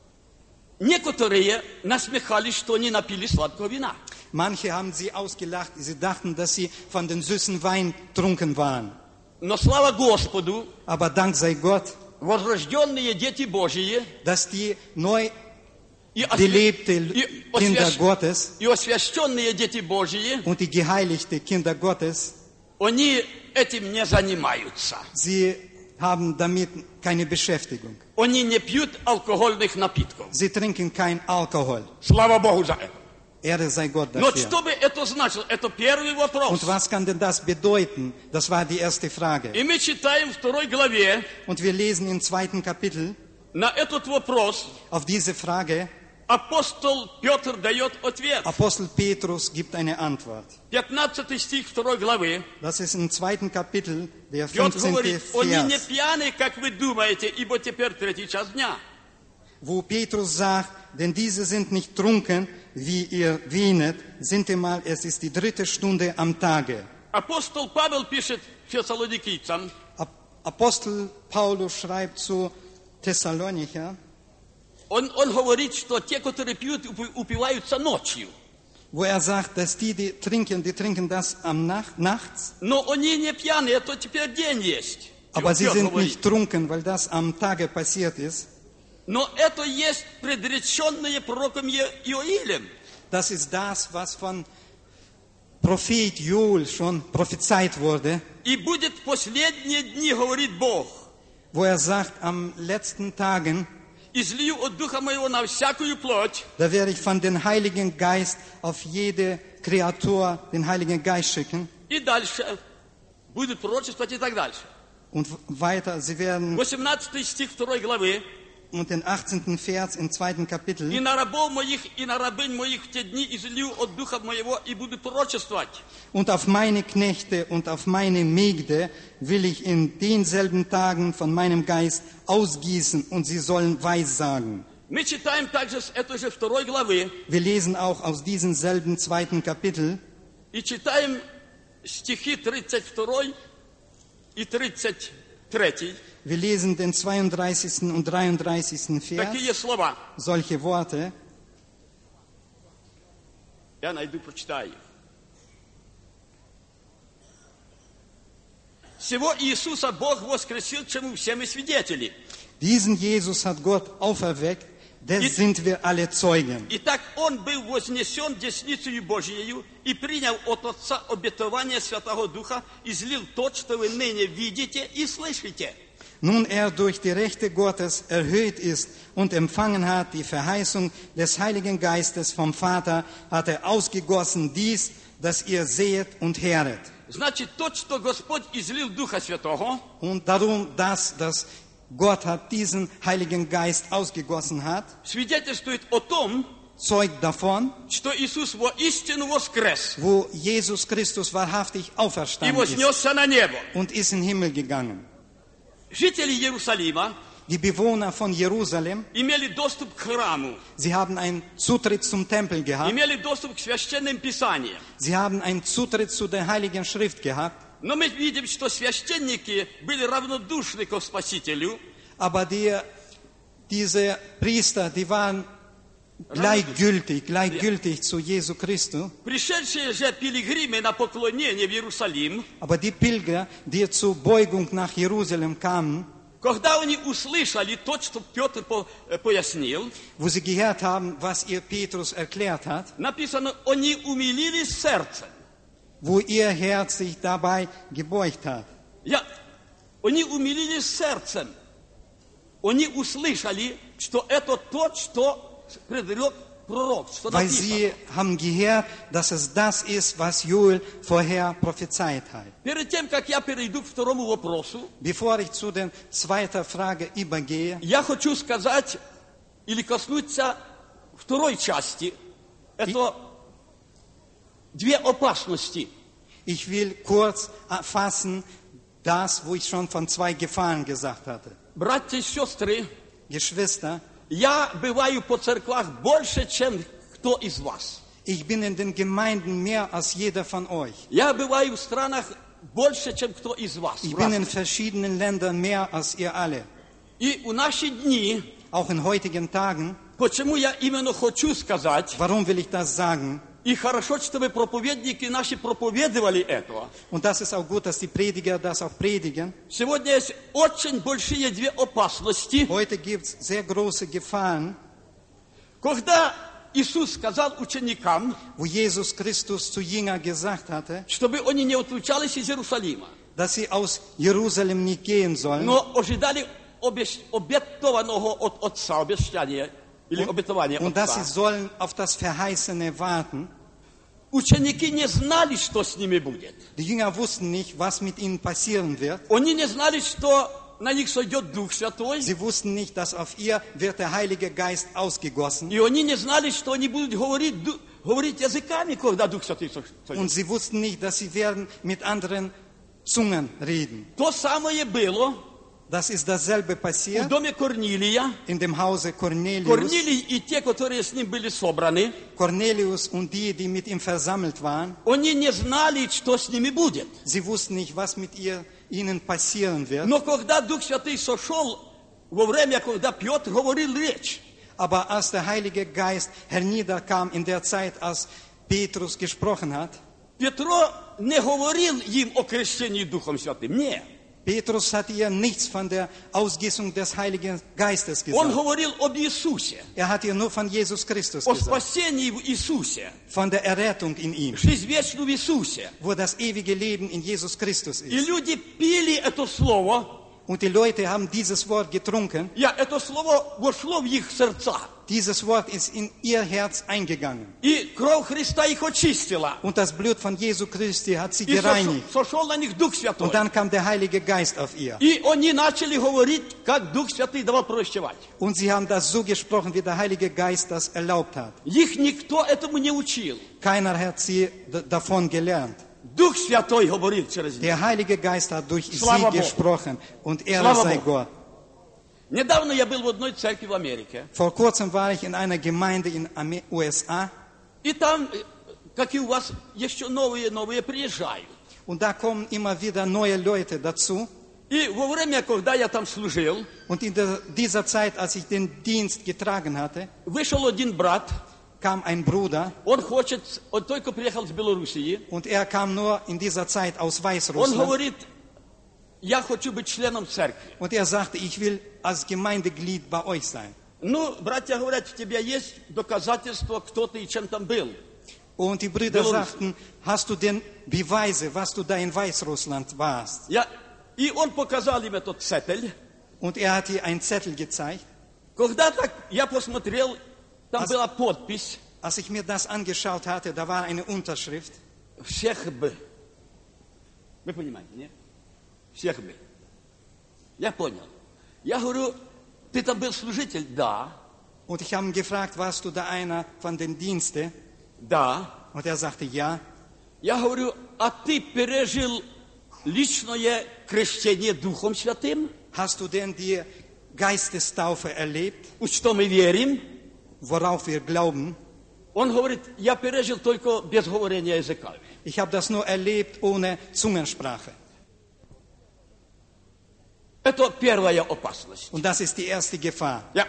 Некоторые насмехались, что они напили сладкого вина. Manche haben sie ausgelacht, sie dachten, dass sie von den süßen Wein trunken waren. Но слава Господу, Aber Dank sei Gott, возрожденные дети Божьи dass die neu и, освя- belebte и Kinder освящ- Gottes и освященные дети Божьи, und die geheiligte Kinder Gottes, они этим не занимаются. sie haben damit keine Beschäftigung. Они не пьют алкогольных напитков. Sie trinken kein Alkohol. Слава Богу за это. Ehre sei Gott Но dafür. что бы это значило? Это первый вопрос. Und was kann denn das bedeuten? Das war die erste Frage. И мы читаем в второй главе Und wir lesen im zweiten Kapitel на этот вопрос auf diese Frage, апостол Петр дает ответ. Apostel Petrus gibt eine Antwort. пятнадцатый стих второй главы. Das ist im zweiten Kapitel, der Петр fünfzehnte говорит, они не Vers, пьяны, как вы думаете, ибо теперь третий час дня. wo Petrus sagt, denn diese sind nicht trunken, wie ihr wehnet, sind einmal, es ist die dritte Stunde am Tage. Апостол Павел пишет фессалоникийцам, Ap- Apostel Paulus schreibt zu Thessalonicher, он, он говорит, что те, которые пьют, упи- упиваются ночью. wo er sagt, dass die, die trinken, die trinken das am Nacht, nachts, Но они не пьяны, это теперь день есть. aber sie Петр sind говорит. nicht trunken, weil das am Tage passiert ist. Но это есть предреченное пророком Е- Иоилем. Das ist das, was von Prophet Joel schon prophezeit wurde, И будет в последние дни, говорит Бог, wo er sagt, am letzten Tagen, излию от Духа Моего на всякую плоть, da werde ich von dem Heiligen Geist auf jede Kreatur den Heiligen Geist schicken. и дальше будет пророчествовать и так дальше. Und weiter, sie werden, восемнадцатый стих второй главы. und den achtzehnten Vers im zweiten «И Kapitel, на рабов моих, и на рабынь моих в те дни излию от Духа Моего и буду пророчествовать». und auf meine Knechte und auf meine Mägde will ich in denselben Tagen von meinem Geist ausgießen und sie sollen Weissagen. Мы читаем также с этой же второй главы Wir lesen auch aus diesem selben zweiten Kapitel и читаем стихи тридцать два и тридцать третій. Wir lesen den zweiunddreißigsten und dreiunddreißigsten Vers, Такі є слова. solche Worte. Я найду, прочитаю їх. Сего Иисуса Бог воскресил, чему все мы свидетели. Diesen Jesus hat Gott auferweckt, des sind wir alle Zeugen. Итак, Он был вознесен десницею Божиею и принял от Отца обетование Святого Духа, излил то, что вы ныне видите и слышите. Nun er durch die Rechte Gottes erhöht ist und empfangen hat die Verheißung des Heiligen Geistes vom Vater, hat er ausgegossen dies, das ihr seht und höret. Значит, тот, что Господь излил Духа Святого, Und darum, dass, dass Gott hat diesen Heiligen Geist ausgegossen hat, свидетельствует о том, zeugt davon, что Иисус воистину воскрес wo Jesus Christus wahrhaftig и auferstanden ist вознесся на небо. und ist in den Himmel gegangen. Жители Иерусалима Die Bewohner von Jerusalem, имели доступ к храму, sie haben einen Zutritt zum Tempel gehabt, имели доступ к священным писаниям. sie haben einen Zutritt zu der Heiligen Schrift gehabt, Но мы видим, что священники были равнодушны к Спасителю, aber die, diese Priester, die waren gleichgültig, gleichgültig zu Jesu Christus. пришедшие же пилигримы на поклонение в Иерусалим, Aber die Pilger, die zur Beugung nach Jerusalem kamen, когда они услышали то, что Петр по- э, пояснил, wo sie gehört haben, was ihr Petrus erklärt hat, написано, они умилились сердцем. wo ihr Herz sich dabei gebeugt hat. Я, они умилились сердцем. Они услышали, что это то, что предрек пророк, что Weil написано. sie haben gehört, dass es das ist, was Joel vorher prophezeit hat. Перед тем, как я перейду к второму вопросу, Bevor ich zu der zweiten Frage übergehe, я хочу сказать или коснуться второй части. Это две опасности. ich will kurz fassen das, wo ich schon von zwei Gefahren gesagt hatte. Братья и сестры, Geschwister, я бываю по церквах больше, чем кто из вас. ich bin in den Gemeinden mehr als jeder von euch. Я бываю в странах больше, чем кто из вас. Ich в bin in разных. verschiedenen Ländern mehr als ihr alle. И у наши дни, Auch in heutigen Tagen, почему я именно хочу сказать, warum will ich das sagen? и хорошо, чтобы проповедники наши проповедовали это. Und das ist auch gut, dass die Prediger das auch predigen. Сегодня есть очень большие две опасности. Heute gibt es sehr große Gefahren, Когда Иисус сказал ученикам, wo Jesus Christus zu Jüngern gesagt hatte, чтобы они не отлучались из Иерусалима, dass sie aus Jerusalem nicht gehen sollen, но ожидали обещ- обетованного от Отца, обещания или обетования und dass sie Отца. sollen auf das Verheißene warten. Ученики не знали, что с ними будет. Die Jünger wussten nicht, was mit ihnen passieren wird. Они не знали, что на них сойдет Дух Святой. Sie wussten nicht, dass auf ihr wird der Heilige Geist ausgegossen. И они не знали, что они будут говорить, ду- говорить языками, когда Дух Святой со- Und сойдет. sie wussten nicht, dass sie werden mit anderen Zungen reden. То самое было Das ist dasselbe в passiert доме Корнилия. in dem Hause Cornelius. Корнилий и те, которые с ним были собраны, Cornelius und die, die mit ihm versammelt waren, они не знали, что с ними будет. sie wussten nicht, was mit ihr, ihnen passieren wird. Но когда Дух Святый сошел, во время, когда Петр говорил речь, Aber als der Heilige Geist herniederkam in der Zeit, als Petrus gesprochen hat, Петро не говорил им о крещении Духом Святым. Нет. Petrus hat ihr nichts von der Ausgießung des Heiligen Geistes Он gesagt. говорил об Иисусе, Er hat ihr nur von Jesus Christus о gesagt, спасении в Иисусе, von der Errettung in ihm, жизнь вечную в Иисусе. wo das ewige Leben in Jesus Christus И ist. люди пили это слово, Und die Leute haben dieses Wort getrunken. я, это слово вошло в их сердца. Dieses Wort ist in ihr Herz eingegangen. И кровь Христа их очистила. Und das Blut von Jesu Christi hat sie И сошел, gereinigt. сошел на них Дух Святой. Und dann kam der Heilige Geist auf ihr. И они начали говорить, как Дух Святый давал прощевать. Und sie haben das so gesprochen, wie der Heilige Geist das erlaubt hat. Их никто этому не учил. Keiner hat sie d- davon gelernt. Дух Святой говорил через них. Der Heilige Geist hat durch Slava sie Bogu. gesprochen. Und er Slava sei Bogu. Gott. Недавно я был в одной церкви в Америке. Vor kurzem war ich in einer Gemeinde in Ame- U S A. И там, э, как и у вас, еще новые, новые приезжают. Und da kommen immer wieder neue Leute dazu. И во время, когда я там служил, Und in der, dieser Zeit, als ich den Dienst getragen hatte, вышел один брат, kam ein Bruder он хочет, он только приехал с Белоруссии, und er kam nur in dieser Zeit aus он Weißrussland. говорит, я хочу быть членом церкви. Und er sagte, ich will als Gemeindeglied bei euch sein. Ну, братья говорят, у тебя есть доказательства, кто ты и чем там был. Und die Brüder Belarus. sagten, hast du denn Beweise, was du da in Weißrussland warst? Я, и он показал им этот цетель. Und er hat ihr einen Zettel gezeigt. Когда так я посмотрел, там А с- была подпись Als ich mir das angeschaut hatte, da war eine Unterschrift. «Всех бы». Вы понимаете, нет? «Всех бы». Я понял. Я говорю, ты там был служитель? Да. Und ich habe ihn gefragt, warst du da einer von den Diensten? Да. Und er sagte, ja. Я говорю, а ты пережил личное крещение Духом Святым? Hast du denn die Geistestaufe erlebt, В что мы верим? worauf wir glauben? Он говорит, я пережил только без говорения языками. Ich habe das nur erlebt ohne Zungensprache. Это первая опасность. Und das ist die erste Gefahr. Я.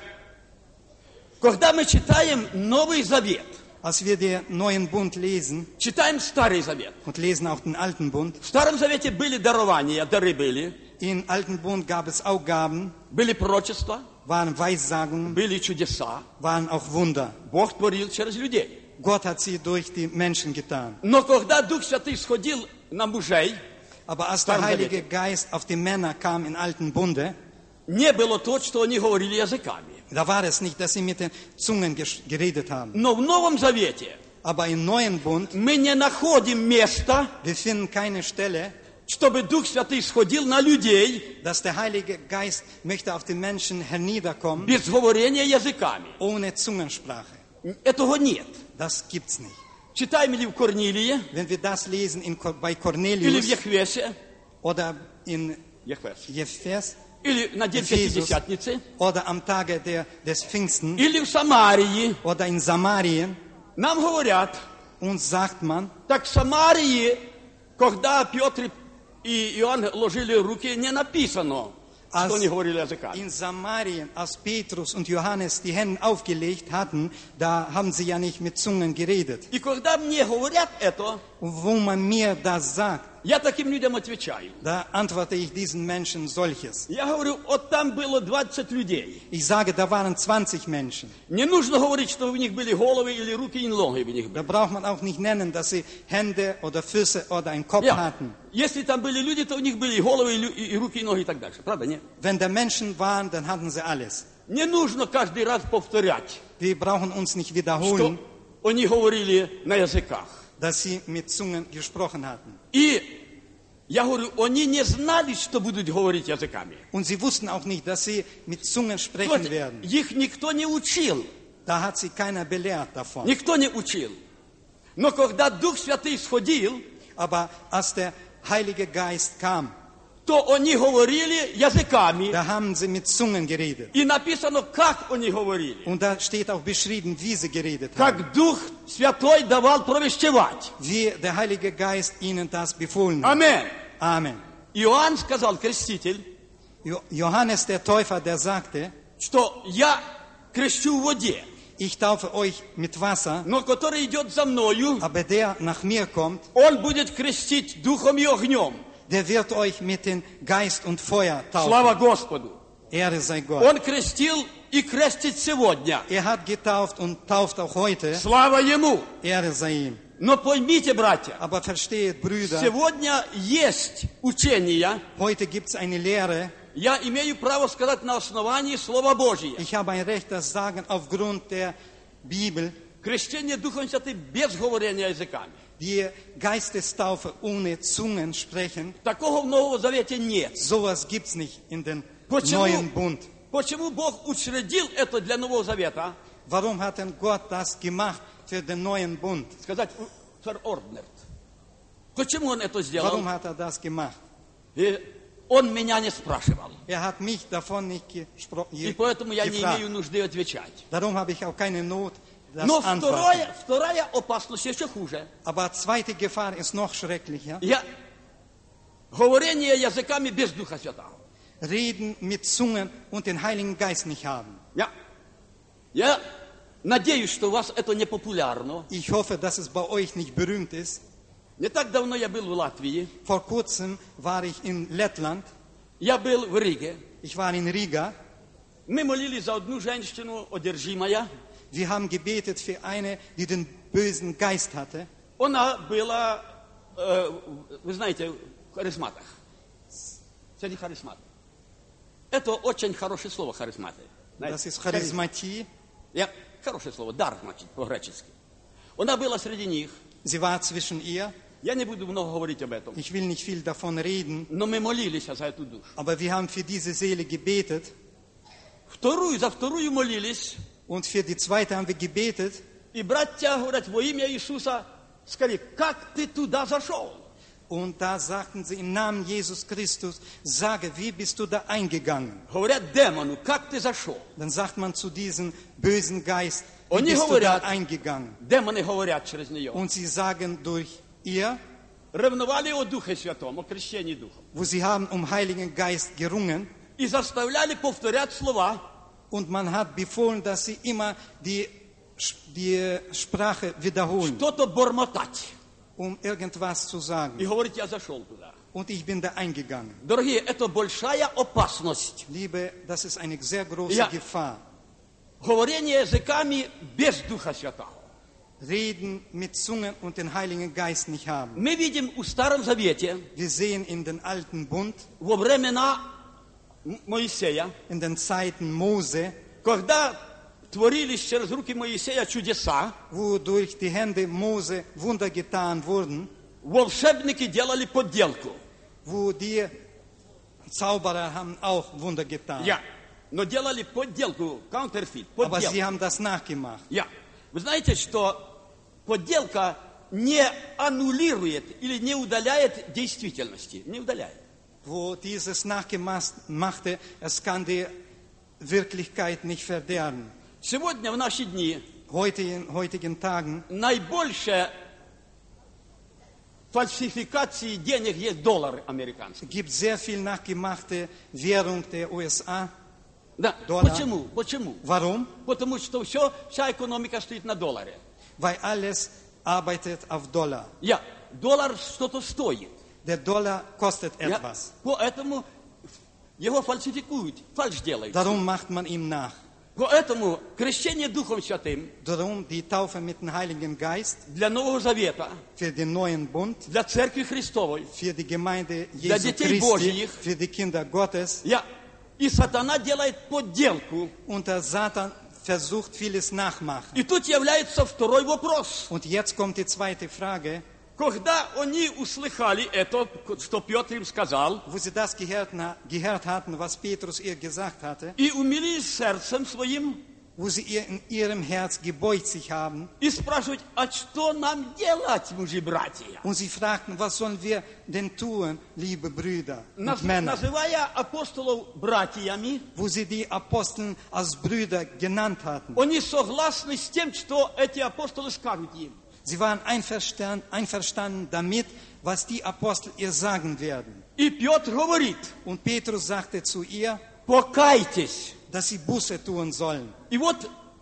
Когда мы читаем Новый Завет, Als wir den neuen Bund lesen читаем Старый Завет. und lesen auch den alten Bund, В Старом Завете были дарования, дары были, im alten Bund gab es auch Gaben, были пророчества, waren Weissagungen, были чудеса. waren auch Wunder. Бог творил через людей. Gott hat sie durch die Menschen getan. Но когда Дух Святый сходил на мужей, Aber als der Starem Heilige Geist auf die Männer kam im alten Bunde, не было то, что они говорили языками. da war es nicht, dass sie mit den Zungen ges- geredet haben. Но в Новом Завете Aber im neuen Bund, мы не находим места, wir finden keine Stelle, чтобы Дух Святый сходил на людей dass der Heilige Geist möchte auf die Menschen herniederkommen без говорения языками. ohne Zungensprache. Этого нет. Das gibt's nicht. Читаем ли в Корнилии Wenn wir das lesen in, Kor- bei или в Cornelius Ехвесе, oder in Ехвес, Jephthys или на День Ефесус. Пятидесятницы, oder am Tage der, des Pfingsten или в Самарии, oder in Samarien, нам говорят, uns sagt man, так в Самарии, когда Петр и Иоанн ложили руки, не написано, als что они говорили языками. in Samarien, als Petrus und Johannes die Hände aufgelegt hatten, da haben sie ja nicht mit Zungen geredet. И когда мне говорят это, Und wo man mir das sagt, я таким людям отвечаю. da antworte ich diesen Menschen solches. Я говорю, вот там было двадцать людей. Ich sage, da waren zwanzig Menschen. Не нужно говорить, что у них были головы или руки и ноги у них были. Da braucht man auch nicht nennen, dass sie Hände oder Füße oder einen Kopf Я. hatten. Если там были люди, то у них были и головы, и, лю- и руки, и ноги и так дальше. Правда, нет? Wenn da Menschen waren, dann hatten sie alles. Не нужно каждый раз повторять, Wir brauchen uns nicht что wiederholen, они говорили на языках. dass sie mit Zungen gesprochen hatten. И я говорю, они не знали, что будут говорить языками. Und sie wussten auch nicht, dass sie mit Zungen sprechen Вот, werden. их никто не учил. Da hat sie keiner belehrt davon. Никто не учил. Но когда Дух Святый сходил, Aber als der Heilige Geist kam, то они говорили языками. da haben sie mit Zungen geredet. И написано, как они говорили. Und da steht auch beschrieben, wie sie geredet haben. Как Дух Святой давал провещевать. Wie der Heilige Geist ihnen das befohlen hat. Аминь. Amen. Иоанн сказал, креститель, Jo- Johannes der Täufer, der sagte, что я крещу в воде, ich taufe euch mit Wasser, но который идет за мною, aber der nach mir kommt, он будет крестить духом и огнем. der wird euch mit dem Geist und Feuer taufen. Слава Господу. Ehre sei Gott. Он крестил и крестит сегодня. Er hat getauft und tauft auch heute. Слава Ему. Ehre sei ihm. Но поймите, братья, Aber versteht, Brüder, сегодня есть учение, heute gibt es eine Lehre. я имею право сказать на основании Слова Божьего. Ich habe ein Recht, das sagen aufgrund der Bibel. Крещение Духом Святым без говорения языками. Die Geistestaufe ohne Zungen sprechen, Такого в Новом Завете нет. sowas gibt es nicht in den Почему? neuen Bund. Почему Бог учредил это для Нового Завета? Warum hat denn Gott das gemacht für den neuen Bund? Сказать, verordnet. Почему Он это Warum сделал? hat er das gemacht? И Он меня не спрашивал. Er hat mich davon nicht gespro- И ge поэтому я не gefragt. имею нужды отвечать. Darum habe ich auch keine Not, das Но antworten. вторая, вторая опасность еще хуже. Aber zweite Gefahr ist noch schrecklicher. Я Говорение языками без Духа Святого. Reden mit Zungen und den Heiligen Geist nicht haben. Я, я надеюсь, что у вас это не популярно. Ich hoffe, dass es bei euch nicht berühmt ist. Не так давно я был в Латвии. Vor kurzem war ich in Lettland. Я был в Риге. Ich war in Riga. Мы молились за одну женщину, одержимая. Wir haben gebetet für eine, die den bösen Geist hatte. Она была, э, вы знаете, в харизматах. Среди харизматов. Это очень хорошее слово, харизматы. Das ist Charismatie. Я, хорошее слово, дар, значит, по-гречески. Она была среди них. Sie war zwischen ihr. Я не буду много говорить об этом. Ich will nicht viel davon reden. Но мы молились за эту душу. Aber wir haben für diese Seele gebetet. Вторую, за вторую молились. Und für die zweite haben wir gebetet. И братья говорят, во имя Иисуса, скажи, как ты туда зашел? Und da sagten sie im Namen Jesus Christus, sage, wie bist du da eingegangen? Говорят демону, как ты зашел? Dann sagt man zu diesem bösen Geist, wie Они bist du da говорят, eingegangen? демоны говорят через нее. Und sie sagen durch ihr, Ревновали о Духе Святом, о крещении Духом. wo sie haben um Heiligen Geist gerungen. И заставляли повторять слова. Und man hat befohlen, dass sie immer die, die Sprache wiederholen, Что-то бормотать. um irgendwas zu sagen. И говорить, я зашел туда. Und ich bin da eingegangen. Дорогие, это большая опасность. Liebe, das ist eine sehr große Ja. Gefahr. Говорение языками без Духа Святого. Reden mit Zungen und den Heiligen Geist nicht haben. Мы видим в Старом Завете, Wir sehen in den alten Bund, во времена Моисея, in den Zeiten Mose, когда творились через руки Моисея чудеса, wo durch die Hände Mose Wunder getan wurden, волшебники делали подделку. wo die Zauberer haben auch Wunder getan. Я. Но делали подделку, counterfeit, Aber подделку. sie haben das nachgemacht. Я. Вы знаете, что подделка не аннулирует или не удаляет действительности. Не удаляет. Wo dieses Nachgemachte, es kann die Wirklichkeit nicht verderben. Сегодня, в наши дни, Heute, in heutigen Tagen наибольшее фальсификации денег есть доллар американский. gibt es sehr viel nachgemachte Währung der U S A. Да. Доллар. Почему? Почему? Warum? Потому что все, вся экономика стоит на долларе. Weil alles arbeitet auf Dollar. Я. Доллар что-то стоит. Der Dollar kostet Я. etwas. Поэтому его фальсификуют, фальш делают. Darum macht man ihm nach. Поэтому крещение Духом Святым Darum die Taufe mit dem Heiligen Geist для Нового Завета, für den neuen Bund, для Церкви Христовой, für die Gemeinde Для Jesu детей Christi, Божьих. für die Kinder Gottes. я. И сатана делает подделку. Und der Satan versucht vieles nachmachen. И тут является второй вопрос. Und jetzt kommt die zweite Frage. Когда они услыхали это, что Петр им сказал, Wo sie das gehört, na, gehört hatten, was Petrus ihr gesagt hatte, и умилились сердцем своим, wo sie ihr in ihrem Herz gebeugt sich haben, и спрашивать, а что нам делать, мужи-братья? und sie fragten, was sollen wir denn tun, liebe Brüder und Наз- Männer, Называя апостолов братьями, wo sie die Aposteln als Brüder genannt hatten. они согласны с тем, что эти апостолы скажут им. Sie waren einverstanden, einverstanden damit, was die Apostel ihr sagen werden. И Петр говорит, Und Petrus sagte zu ihr, покайтесь. dass sie Buße tun sollen. И вот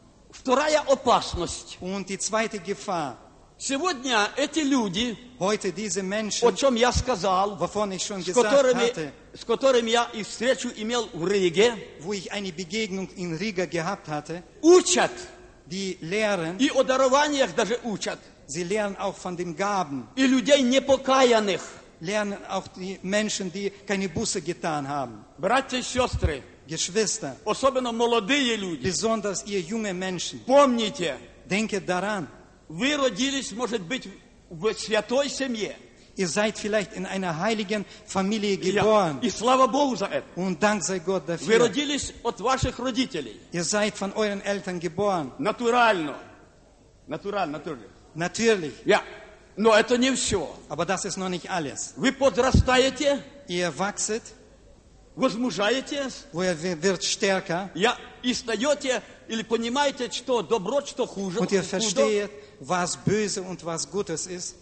вторая опасность. Und die zweite Gefahr, Сегодня эти люди, heute diese о Menschen, чем я сказал, wovon ich schon с gesagt которыми, hatte, с которыми я и встречу имел в Риге, wo ich eine Begegnung in Riga gehabt hatte, учат, die lehren, и о дарованиях даже учат, sie lernen auch von den Gaben, и людей непокаянных. lernen auch die Menschen, die keine Buße getan haben. Братья и сестры, Geschwister, особенно молодые люди, besonders ihr junge Menschen, помните, denke daran, вы родились, может быть, в святой семье. ihr seid vielleicht in einer heiligen Familie Я- geboren И слава Богу за это. und Dank sei Gott Вы dafür. родились от ваших родителей. Ihr seid von euren Eltern geboren, Натурально. Натурально, натурально. natürlich, Я. Но это не все. aber das ist noch nicht alles. Вы подрастаете, Ihr wachset, возмужаетесь, wo ihr wird stärker я, и стаете, или понимаете, что добро, что хуже. und ihr худо. versteht, was böse und was Gutes ist.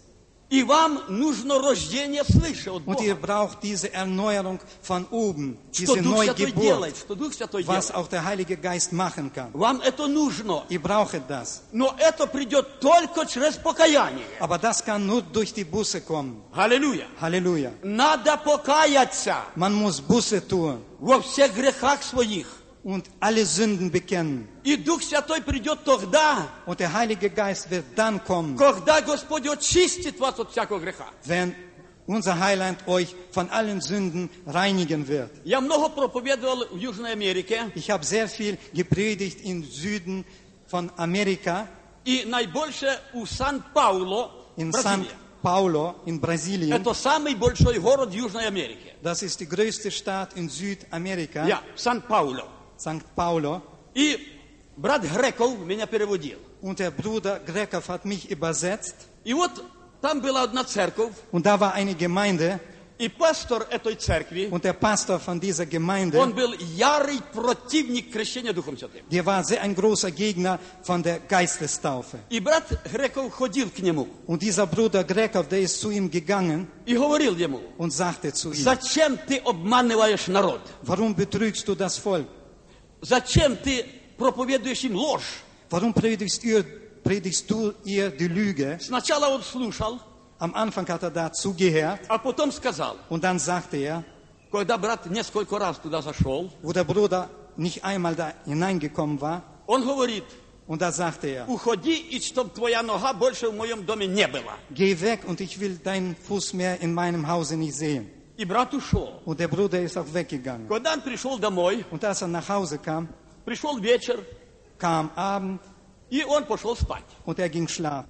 И вам нужно рождение свыше от Und ihr Бога. braucht diese Erneuerung von oben, Что diese Дух Святой Neugeburt, делает, что Дух Святой was делает. auch der Heilige Geist machen kann. Вам это нужно. Ihr braucht das. Но это придет только через покаяние. Aber das kann nur durch die Buße kommen. Аллилуйя. Halleluja. Надо покаяться Man muss Buße tun во всех грехах своих. und alle Sünden bekennen. И Дух Святой придет тогда, Und der Heilige Geist wird dann kommen, когда Господь очистит вас от всякого греха. wenn unser Heiland euch von allen Sünden reinigen wird. Я много проповедовал в Южной Америке, Ich habe sehr viel gepredigt im Süden von Amerika, и наибольше у Сан-Пауло, in San Бразилия. Paulo, in Brasilien. Это самый большой город в Южной Америке. Das ist die größte Stadt in Südamerika, Я, Сан-Пауло. Sankt Paulo. И брат Греков меня переводил. Und der Bruder Grekov hat mich übersetzt. И вот там была одна церковь, Und da war eine Gemeinde. и пастор этой церкви, Und der Pastor von dieser Gemeinde, он был ярый противник крещения Духом Святым. der war sehr ein großer Gegner von der Geistestaufe. И брат Греков ходил к нему Und dieser Bruder Grekov, der ist zu ihm gegangen и говорил ему: und sagte zu ihm, зачем ты обманываешь народ? warum betrügst du das Volk? Зачем ты проповедуешь им ложь? Warum predigst, ihr, predigst du ihr die Lüge? Сначала он слушал, Am Anfang hat er da zugehört а потом сказал, und dann sagte er, когда брат несколько раз туда зашел, wo der Bruder nicht einmal da hineingekommen war, он говорит: und da sagte er, уходи, и чтоб твоя нога больше в моем доме не была. geh weg und ich will deinen Fuß mehr in meinem Hause nicht sehen. И брат ушел. Und der Bruder ist auch weggegangen. Когда он пришел домой, Und als er nach Hause kam, пришел вечер, kam Abend и он пошел спать. und er ging schlafen.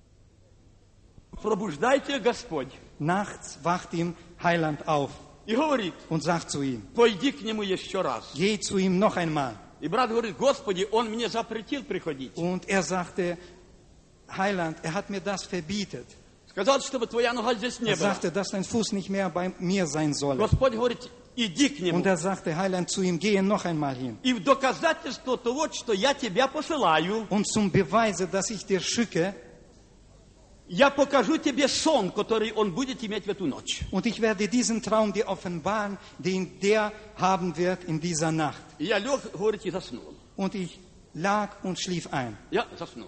Пробуждайте Господь. Nachts wacht ihm Heiland auf И говорит: und sagt zu ihm, пойди к нему еще раз. geh zu ihm noch einmal. И брат говорит: Господи, он мне запретил приходить. Und er sagte, Heiland, er hat mir das verbietet. Сказал, чтобы твоя нога здесь не Er была. sagte, dass dein Fuß nicht mehr bei mir sein soll. Господь говорит: иди к нему. Und er sagte, Heiland, zu ihm, gehe noch einmal hin. И в доказательство того, что я тебя посылаю, Und zum Beweise, dass ich dir schicke, я покажу тебе сон, который он будет иметь в эту ночь. und ich werde diesen Traum dir offenbaren, den der haben wird in dieser Nacht. И я лег, говорит, и заснул. Und ich lag und schlief ein. Я заснул.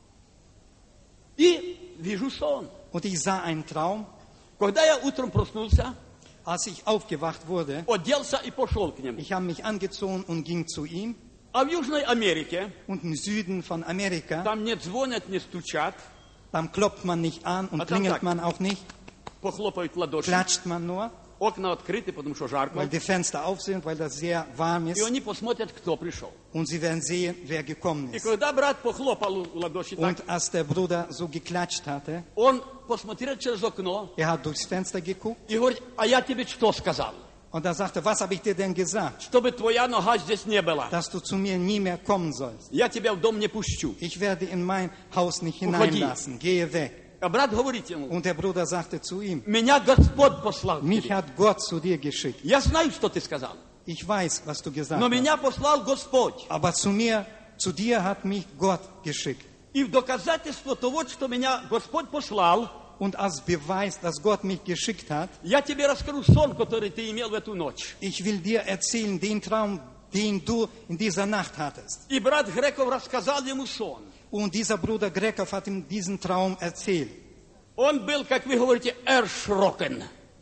И вижу сон. Und ich sah einen Traum. Когда я утром проснулся, Als ich aufgewacht wurde, оделся и пошел к нему. ich habe mich angezogen und ging zu ihm. А в Южной Америке, Und im Süden von Amerika, там не звонят, не стучат, dann klopft man nicht an und А там klingelt так. man auch nicht, похлопают в ладоши. klatscht man nur, Окна открыты, потому что жарко. weil die Fenster auf sind, weil das sehr warm И ist. они посмотрят, кто пришел. Und sie werden sehen, wer gekommen И ist. когда брат похлопал в ладоши так, Und als der Bruder so geklatscht hatte, он посмотрел через окно er hat durchs Fenster geguckt и говорит: а я тебе что сказал? und er sagte, was habe ich dir denn gesagt? Чтобы твоя нога здесь не была. Dass du zu mir nie mehr kommen sollst. Я тебя в дом не пущу. Ich werde in mein Haus nicht Уходи. hineinlassen. Gehe weg. А брат говорит ему: Und der Bruder sagte zu ihm, меня Господь послал к mich тебе. hat Gott zu dir geschickt. Я знаю, что ты сказал. Ich weiß, was du gesagt Но hast. меня послал Господь. Aber zu mir, zu dir hat mich Gott geschickt. И в доказательство того, что меня Господь послал, Und als Beweis, dass Gott mich geschickt hat, я тебе расскажу сон, который ты имел в эту ночь. ich will dir erzählen, den Traum, den du in dieser Nacht hattest. И брат Греков рассказал ему сон. Und dieser Bruder Grekov hat ihm diesen Traum erzählt. Он был, как вы говорите, erschrocken.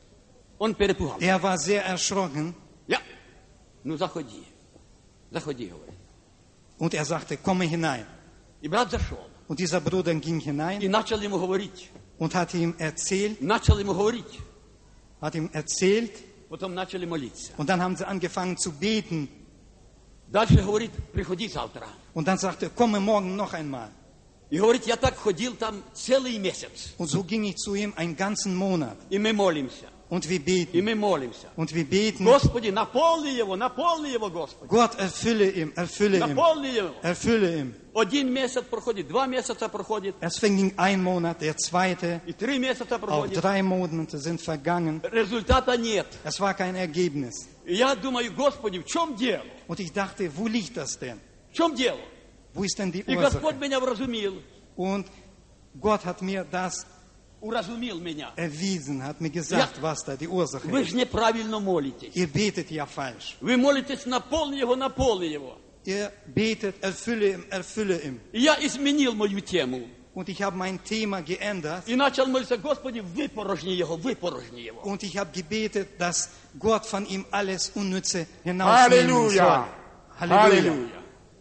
Он перепугал. Er war sehr erschrocken Я. Ну, заходи. Заходи, говорит. und er sagte, komme hinein. И брат зашел. Und dieser Bruder ging hinein И начал ему говорить. und hat ihm erzählt, Начал ему говорить. hat ihm erzählt. Потом начали молиться. Und dann haben sie angefangen zu beten. Дальше говорит: приходи завтра. Und dann sagte er, komme morgen noch einmal. И говорит: я так ходил там целый месяц. Und so ging ich zu ihm einen ganzen Monat. И мы молимся. Und wir И beten. мы молимся. Und wir beten. Господи, наполни его, наполни его, Господи. Gott, erfülle ihm, erfülle ihm, Наполни его. erfülle ihm. Один месяц проходит, два месяца проходит, Es verging ein Monat, der zweite, и три месяца auch проходит. drei Monate sind vergangen. Результата нет. Es war kein Ergebnis. И я думаю: Господи, в чем дело? Und ich dachte, wo liegt das denn? В чем дело? Wo ist denn die И Господь Ursache? меня вразумил. Und Gott hat mir das уразумил меня. erwiesen, hat mir gesagt, was da die Ursache Вы ist. же неправильно молитесь. Ihr betet ja falsch. Вы молитесь наполни его, наполни его. Ihr betet, erfülle ihm, erfülle ihm. И я изменил мою тему. Und ich habe mein Thema geändert. И начал молиться, Господи, выпорожни его, выпорожни его. Und ich habe gebetet, dass Gott von ihm alles Unnütze hinausnehmen soll. Аллилуйя! Halleluja. Аллилуйя!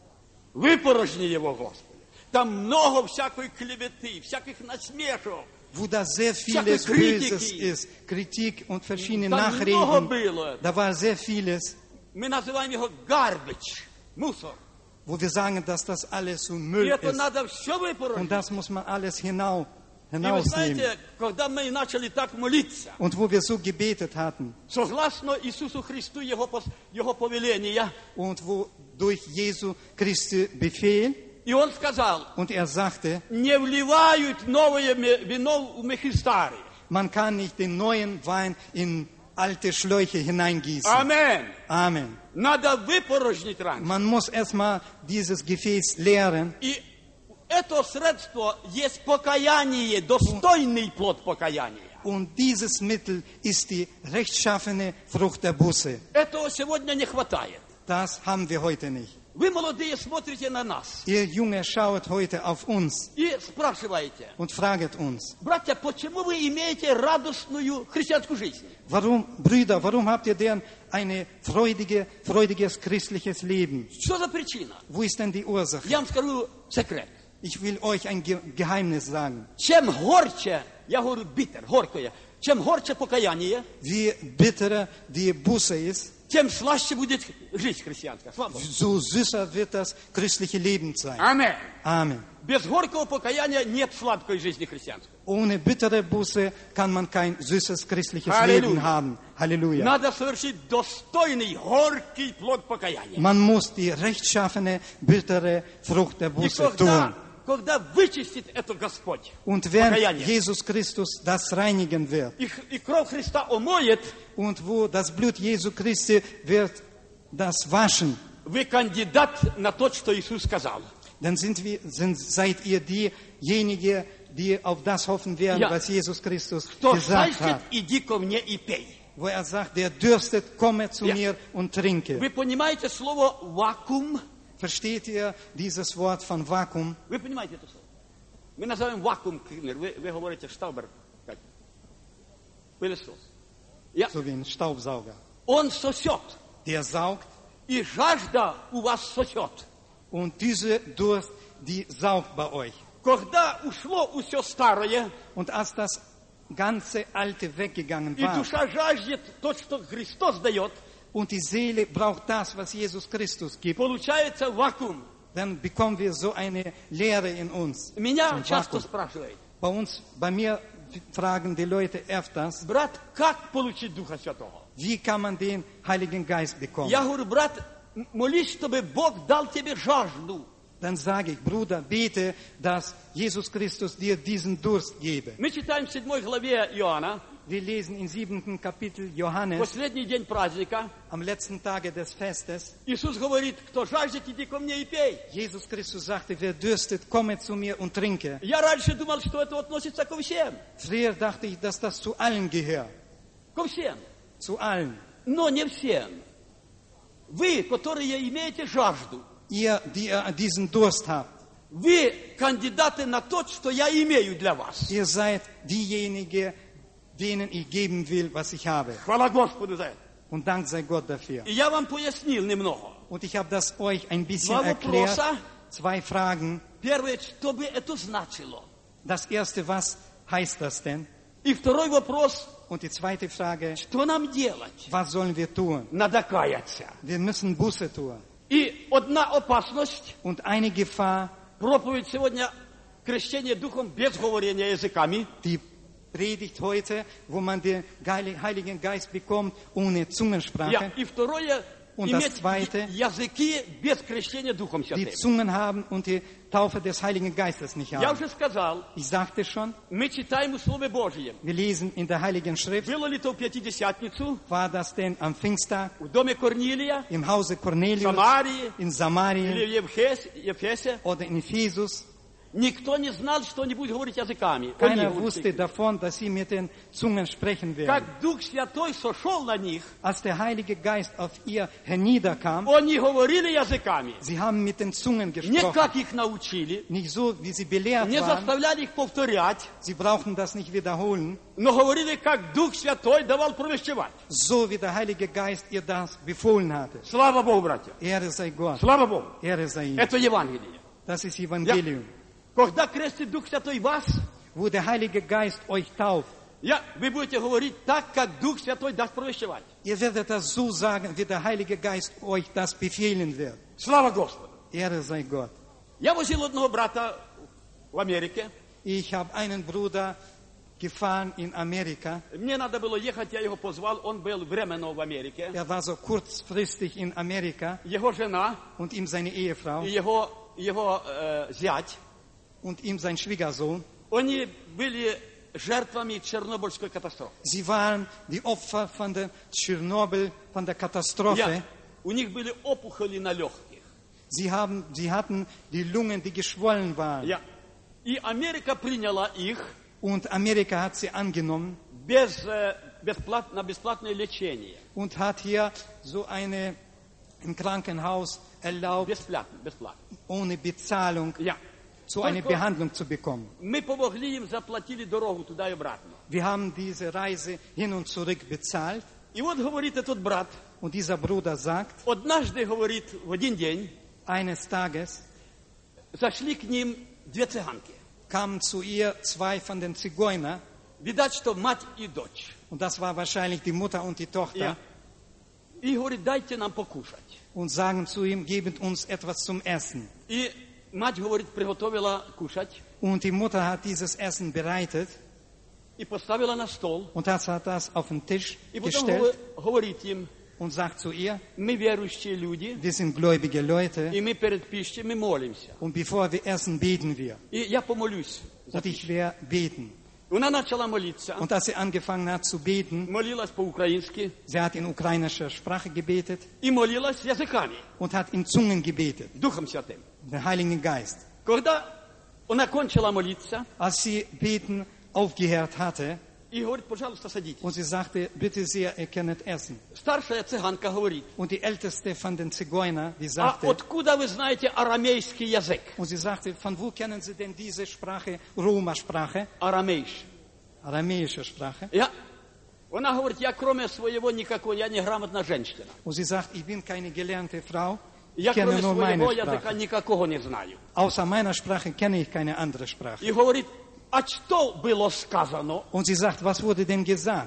Выпорожни его, Господи. Там много всякой клеветы, всяких насмешек. Wo da sehr vieles Всякой Böses критики. ist, Kritik und verschiedene Там много Nachreden, было. da war sehr vieles, Мы называем его garbage, мусор. wo wir sagen, dass das alles so И Müll это ist. надо все Und выпорожнить. das muss man alles hinau, И вы hinausnehmen. знаете, когда мы начали так молиться, Und wo wir so gebetet hatten согласно Иисусу Христу, Его, пос- Его повеления, und wo durch Jesu Christi Befehl, и Он сказал, und er sagte, не вливают новое ме- вино в мехи старые. man kann nicht den neuen Wein in alte Schläuche hineingießen. Amen. Amen. Надо выпорожнить раньше. Man muss erstmal dieses Gefäß leeren. И это средство есть покаяние, достойный плод покаяния. Und dieses Mittel ist die rechtschaffene Frucht der Buße. Этого сегодня не хватает. Das haben wir heute nicht. Вы, молодые, смотрите на нас Ihr Junge schaut heute auf uns и спрашиваете, und fraget uns, братья, почему вы имеете радостную христианскую жизнь? warum, Brüder, warum habt ihr denn eine freudige, freudiges christliches Leben? Что за причина? Wo ist denn die Ursache? Я вам скажу секрет. Ich will euch ein Ge Geheimnis sagen. Чем горче, я говорю битер, горькое, чем горче покаяние, Wie bitterer die Buße ist, тем слаще будет жизнь христианская. Слава Богу. so süßer wird das christliche Leben sein. Амен. Amen. Без горького покаяния нет сладкой жизни христианской. Ohne bittere Buße kann man kein süßes christliches Halleluja. Leben haben. Halleluja. Надо совершить достойный, горький плод покаяния. Man muss die rechtschaffene, bittere Frucht der И Buße когда, tun. когда вычистит это Господь, Und wenn покаяние, Jesus Christus das reinigen wird и, и кровь Христа омоет, und wo das Blut Jesu Christi wird das waschen, вы кандидат на то, что Иисус сказал. dann sind wir, sind, seid ihr diejenigen, die auf das hoffen werden, Ja. was Jesus Christus Кто gesagt жаждет, hat. иди ко мне и пей. Wo er sagt, der dürstet, komme zu Ja. mir und trinke. Вы понимаете слово «вакуум»? Versteht ihr dieses Wort von Vakuum? Вы понимаете это слово? Мы называем вакуум клинер. Вы, вы говорите штаубер. Как? Пылесос. Я. So wie ein Staubsauger. Он сосет. Der saugt И жажда у вас сосет. und diese Durst, die saugt bei euch. Когда ушло все старое, Und als das ganze Alte weggegangen и war душа жаждет то, что Христос дает, und die Seele braucht das, was Jesus Christus gibt, получается вакуум. dann bekommen wir so eine Leere in uns. Меня So ein часто Vakuum. спрашивают, Bei uns, bei mir fragen die Leute öfters, брат, как получить Духа Святого? wie kann man den Heiligen Geist bekommen? Я говорю, брат, м- молись, чтобы Бог дал тебе жажду. Dann sage ich, Bruder, bete, dass Jesus Christus dir diesen Durst gebe. Мы читаем в седьмой главе Иоанна, Wir lesen im siebenten Kapitel Johannes, последний день праздника. am letzten Tage des Festes, Иисус говорит, кто жаждет, иди ко мне и пей. Jesus Christus sagte, wer dürstet, komme zu mir und trinke. Я раньше думал, что это относится ко всем. Früher dachte ich, dass das zu allen gehört. Ко всем. Zu allen. Но не всем. Вы, которые имеете жажду, Ihr, die ihr diesen Durst habt, вы кандидаты на то, что я имею для вас. ihr seid diejenigen, denen ich geben will, was ich habe. Хвала Господу за это. Und Dank sei Gott dafür. И я вам пояснил немного. Und ich habe das euch ein bisschen Два erklärt. вопроса. Zwei Fragen. Первое, что бы это значило? Das erste, was heißt das denn? И второй вопрос, Und die zweite Frage, что нам делать? was sollen wir tun? Надо каяться. Wir müssen Buße tun. И одна опасность, Und eine Gefahr, проповедь сегодня, крещение духом без говорения языками. die Predigt heute, wo man den Geil- Heiligen Geist bekommt ohne Я, Zungensprache, и второе, Und das иметь zweite, языки без крещения духом die святым. Zungen haben und die Taufe des Heiligen Geistes nicht Я haben. уже сказал, Ich sagte schon, мы читаем в Слове Божьем. wir lesen in der Heiligen Schrift, Было ли то в Пятидесятницу, war das denn am Pfingsttag в доме Корнилия, im Hause в Cornelius, Самарии in или Samarien в Ефесе, Ефесе, oder in Ephesus, Никто не знал, что они будут говорить языками. Они Keiner говорят wusste davon, dass sie mit den Zungen sprechen werden. Как Дух Святой сошел на них, Als der Heilige Geist auf ihr herniederkam, они говорили языками. sie haben mit den Zungen Не gesprochen. как их научили, Nicht so, wie sie belehrt не waren. заставляли их повторять, Sie brauchten das nicht wiederholen. но говорили, как Дух Святой давал провещевать. So wie der Heilige Geist ihr das befohlen hatte. Слава Богу, братья. Ehre sei Gott. Слава Богу. Ehre sei ihm. Это Евангелие. Das ist Evangelium. Когда крестит Дух Святой вас, Wo der Heilige Geist euch tauft, я, вы будете говорить так, как Дух Святой даст провещевать. ihr werdet das so sagen, wie der Heilige Geist euch das befehlen wird. Слава Господу. Ehre sei Gott. Я возил одного брата в Америке. Ich habe einen Bruder gefahren in Amerika. Мне надо было ехать, я его позвал. Он был временно в Америке. Er war so kurzfristig in Amerika Его жена und ihm seine Ehefrau и его, его э, зять, und ihm sein Schwiegersohn. они были жертвами Чернобыльской катастрофы. Sie waren die Opfer von der Tschernobyl, von der Katastrophe. Я, у них были опухоли на легких. Sie, haben, sie hatten die Lungen, die geschwollen waren. Я. И Америка приняла их Und Amerika hat sie angenommen без, э, бесплат, на бесплатное лечение. und hat hier so eine im Krankenhaus erlaubt, Бесплатно, бесплатно. ohne Bezahlung Я. so eine Только Behandlung zu bekommen. мы помогли им, заплатили дорогу туда и обратно. Wir haben diese Reise hin und zurück bezahlt. И вот говорит этот брат, Und dieser Bruder sagt, однажды, говорит, в один день eines Tages зашли к ним две цыганки. kamen zu ihr zwei von den Zigeuner. Видать, что мать и дочь. Und das war wahrscheinlich die Mutter und die Tochter. Я. И говорит, дайте нам покушать. Und sagen zu ihm, gebt uns etwas zum Essen. И мать, говорит, приготовила кушать Und die Mutter hat dieses Essen bereitet и поставила на стол. und hat das auf den Tisch И потом gestellt говорит им, und sagt zu ihr, мы верующие люди, wir sind gläubige Leute и мы перед пищей мы молимся. und bevor wir essen, beten wir. И я помолюсь. Und ich werde beten. Она начала молиться. Und als sie angefangen hat zu beten, Молилась по-украински sie hat in ukrainischer Sprache gebetet и молилась языками, und hat in Zungen gebetet, Духом Святым. den Heiligen Geist. Когда она кончила молиться, Als sie beten aufgehört hatte и говорит, пожалуйста, садитесь. und sie sagte, bitte sehr, ihr könnt essen. Старшая цыганка говорит, Und die älteste von den Zigeuner, die а sagte, откуда вы знаете арамейский язык? und sie sagte, von wo kennen Sie denn diese Sprache, Roma-Sprache, Арамейш. aramäische Sprache? Я, она говорит, я кроме своего никакой, я не грамотная женщина. Und sie sagt, ich bin keine gelernte Frau, ich Я kenne кроме nur meine своего языка Sprache. никакого не знаю. Außer meiner Sprache kenne ich keine andere Sprache. И говорит, а что было сказано? Und sie sagt, was wurde denn gesagt?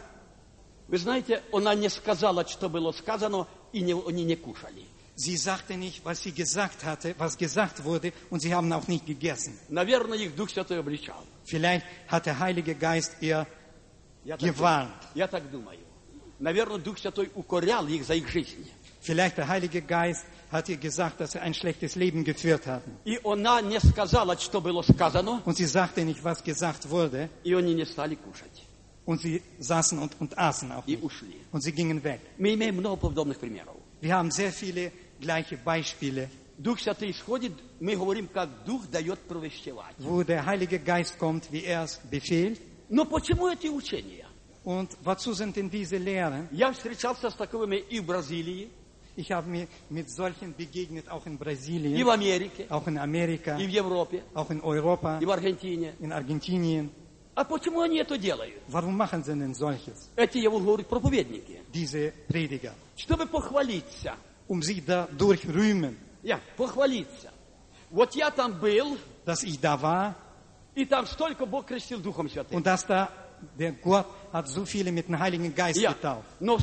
Вы знаете, она не сказала, что было сказано, и не, они не кушали. Sie sagte nicht, was sie gesagt hatte, was gesagt wurde, und sie haben auch nicht gegessen. Наверное, их Дух Святой обличал. Vielleicht hat der Heilige Geist ihr Я так, gewarnt. я так думаю. Наверное, Дух Святой укорял их за их жизнь. Vielleicht der Heilige Geist hat ihr gesagt, dass sie ein schlechtes Leben geführt hatten. И она не сказала, что было сказано, Und sie sagte nicht, was gesagt wurde, и они не стали кушать. und sie saßen und, und aßen auch И nicht. ушли. Und sie gingen weg. Мы имеем много подобных примеров. Wir haben sehr viele gleiche Beispiele, Дух Святый исходит, мы говорим, как Дух дает провещевать. wo der Heilige Geist kommt, wie er es befehlt. Но почему эти учения? Und wozu sind denn diese Lehren? Я встречался с таковыми и в Бразилии, Ich habe mir mit solchen begegnet, auch in и в Brasilien, Америке, auch in Amerika, и в Европе, auch in Europa, и в Аргентине. in Argentinien. А почему они это делают? Warum machen sie denn solches, Эти, я вам говорю, проповедники. diese Prediger? Чтобы похвалиться. Um sie dadurch rühmen, Я, похвалиться. Вот я там был, dass ich da war и там столько Бог крестил Духом Святым. und dass da der Gott hat so viele mit dem Heiligen Geist Я. getauft. Но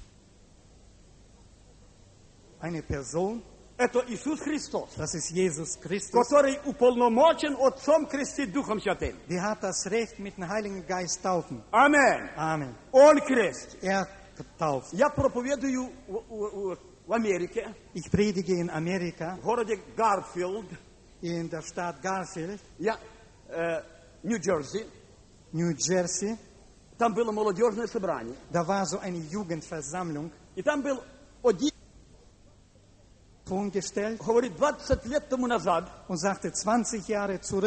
Eine Person, это Иисус Христос, das ist Jesus Christus, который уполномочен Отцом крестить Духом Святым. der hat das Recht mit dem Heiligen Geist taufen. Аминь. Amen. Он крестит. Er tauft. Я проповедую в, в- в Америке, Ich predige in Amerika, в городе Гарфилд, in der Stadt Garfield, я, э, Нью-Джерси. New Jersey. Там было молодежное собрание. Da war so eine Jugendversammlung И там был один, vorgestellt говорит, двадцать лет тому назад und sagte, zwanzig Jahre zurück в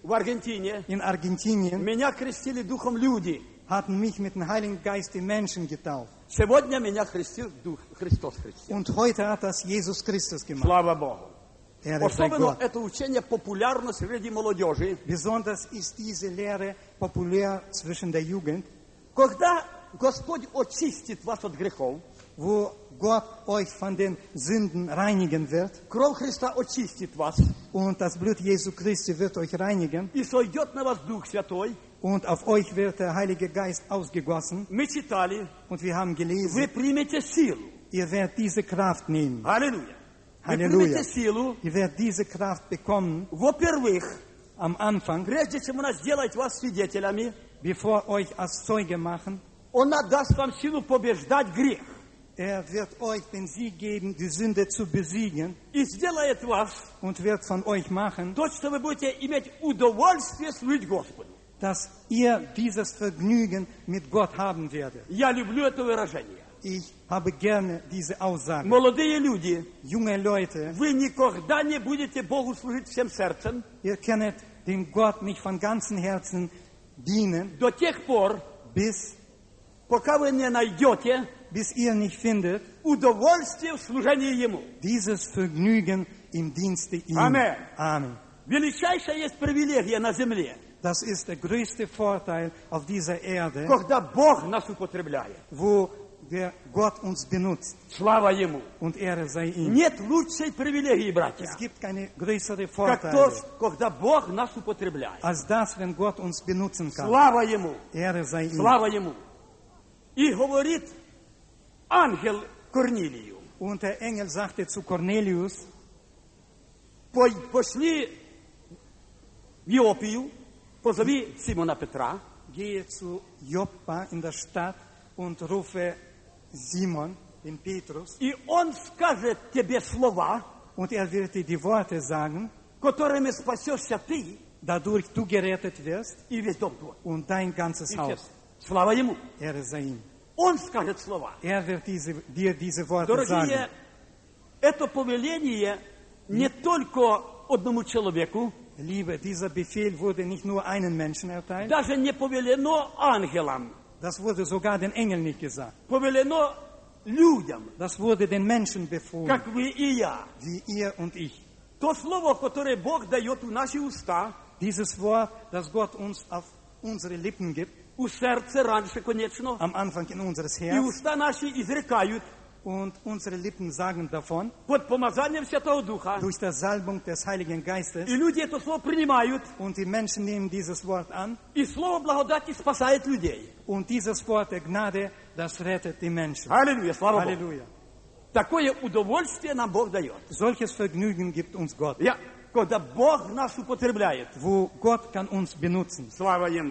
в Аргентине in Argentinien меня крестили духом люди. hatten mich mit dem Heiligen Geist die Menschen getauft. Сегодня меня крестил Дух Христос крестил. Und heute hat das Jesus Christus gemacht. Слава Богу. Ehre sei Особенно Gott. это учение популярно среди молодежи. Besonders ist diese Lehre populär zwischen der Jugend, Когда Господь очистит вас от грехов, wo Gott euch von den Sünden reinigen wird кровь Христа очистит вас, und das Blut Jesu Christi wird euch reinigen и сойдет на вас Дух Святой. und auf euch wird der Heilige Geist ausgegossen. Мы читали, Und wir haben вы gelesen, примете силу. ihr werdet diese Kraft nehmen. Аллилуйя. Вы Halleluja. примете силу, Ihr werdet diese Kraft bekommen во-первых, am Anfang, прежде чем Он сделает вас свидетелями, bevor euch als Zeuge machen. Он отдаст вам силу побеждать грех. Er wird euch den Sieg geben, die Sünde zu besiegen И сделает вас und wird von euch machen, то, что вы будете иметь удовольствие служить Господу. dass ihr dieses Vergnügen mit Gott haben werdet. Я люблю это выражение. Ich habe gerne diese Aussage. Молодые люди, Junge Leute, вы никогда не будете Богу служить всем сердцем ihr könnt dem Gott nicht von ganzem Herzen dienen, до тех пор, bis, пока вы не найдете bis ihr nicht findet, удовольствие в служении Ему. dieses Vergnügen im Dienste ihm. Amen. Amen. Величайшая есть привилегия на земле, Das ist der größte Vorteil auf dieser Erde, когда Бог нас употребляет. wo der Gott uns benutzt Слава Ему. und Ehre sei ihm. Нет лучшей привилегии, братья, Es gibt keine größere как то, Vorteile когда Бог нас употребляет. als das, wenn Gott uns benutzen kann. Слава Ему. Ehre sei ihm. Слава Ему. И говорит ангел Корнилию: Und der Engel sagte zu Cornelius, «Пой- пошли в Иопию, позови Симона Петра, gehe zu Joppa in der Stadt und rufe Simon, den Petrus, и он скажет тебе слова, und er wird dir die Worte sagen, которыми спасешься ты dadurch du gerettet wirst и весь дом твой». und dein ganzes И все. Haus. Слава Ему. Ehre sei ihm. Он скажет слова. Er wird diese, dir diese Worte Дорогие, sagen. это повеление не только одному человеку, Liebe, dieser Befehl wurde nicht nur einen Menschen erteilt, даже не повелено ангелам, das wurde sogar den Engeln nicht gesagt. повелено людям, Das wurde den Menschen befohlen, как вы и я. wie ihr und ich. То слово, которое Бог дает у наши уста, Dieses Wort, das Gott uns auf unsere Lippen gibt, у сердца раньше, конечно, am Anfang in unseres и Herz, уста наши изрекают und unsere Lippen sagen davon, под помазанием Святого Духа. durch die Salbung des Heiligen Geistes, И люди это слово принимают, und die Menschen nehmen dieses Wort an, и слово благодати спасает людей. und dieses Wort der Gnade, das rettet die Menschen. Аллилуйя, слава Богу. Halleluja. Такое удовольствие нам Бог дает. Solches Vergnügen gibt uns Gott, Я, когда Бог нас употребляет, wo Gott kann uns benutzen. слава Ему.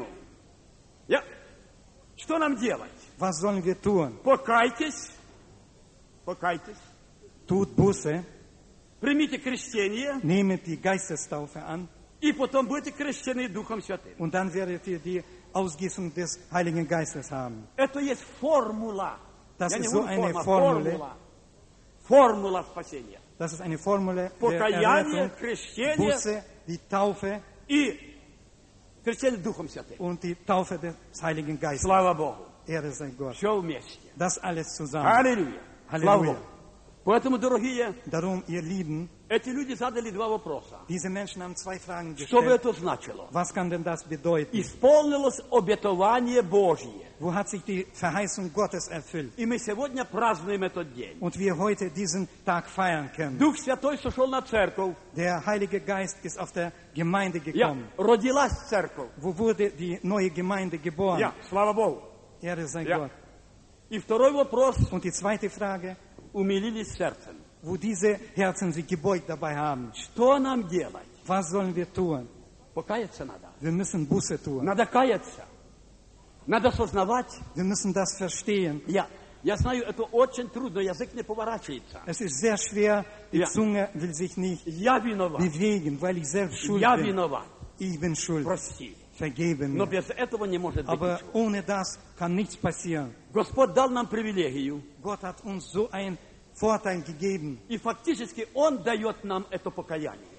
Я, что нам делать? Was sollen wir tun? Покайтесь, покайтесь, Tut Buße, примите крещение, nehmet die Geistestaufe an, и потом будете крещены Духом Святым. und dann werdet ihr die Ausgießung des Heiligen Geistes haben. Это есть формула. Das Я не ist so говорю eine форма, Formel. формула. Формула спасения. Das ist eine Formel der Покаяние, Errettung, крещение Buße, die Taufe и крещение Духом Святым. und die Taufe des Heiligen Geistes. Слава Богу. Ehre sei Gott. Все вместе. Das alles zusammen. Аллилуйя. Слава Аллилуйя. Богу. Поэтому, дорогие, Darum, ihr Lieben, эти люди задали два вопроса. diese Menschen haben zwei Fragen Что бы gestellt. это значило? Was kann denn das bedeuten? Исполнилось обетование Божье. Wo hat sich die Verheißung Gottes erfüllt? И мы сегодня празднуем этот день. Und wir heute diesen Tag feiern können. Дух Святой сошел на церковь. Der Heilige Geist ist auf der Gemeinde Я, gekommen. родилась церковь. Wo wurde die neue Gemeinde geboren? Я, слава Богу. Ehre sei Ja. Gott. И второй вопрос. Und die zweite Frage, Умилились сердцем. wo diese Herzen sich gebeugt dabei haben. Что нам делать? Was sollen wir tun? Покаяться надо. Wir müssen Buße tun. Надо каяться. Надо сознавать. Wir müssen das verstehen. Я, я знаю, это очень трудно, язык не поворачивается. Es ist sehr schwer, die Ja. Zunge will sich nicht Я виноват. bewegen, weil ich selbst schuld Я bin. виноват. Ich bin schuld. Прости. Vergebe Но mir. без этого не может быть Aber ничего. ohne das kann nichts passieren. Господь дал нам привилегию. Gott hat uns so einen Vorteil gegeben. И фактически Он дает нам это покаяние.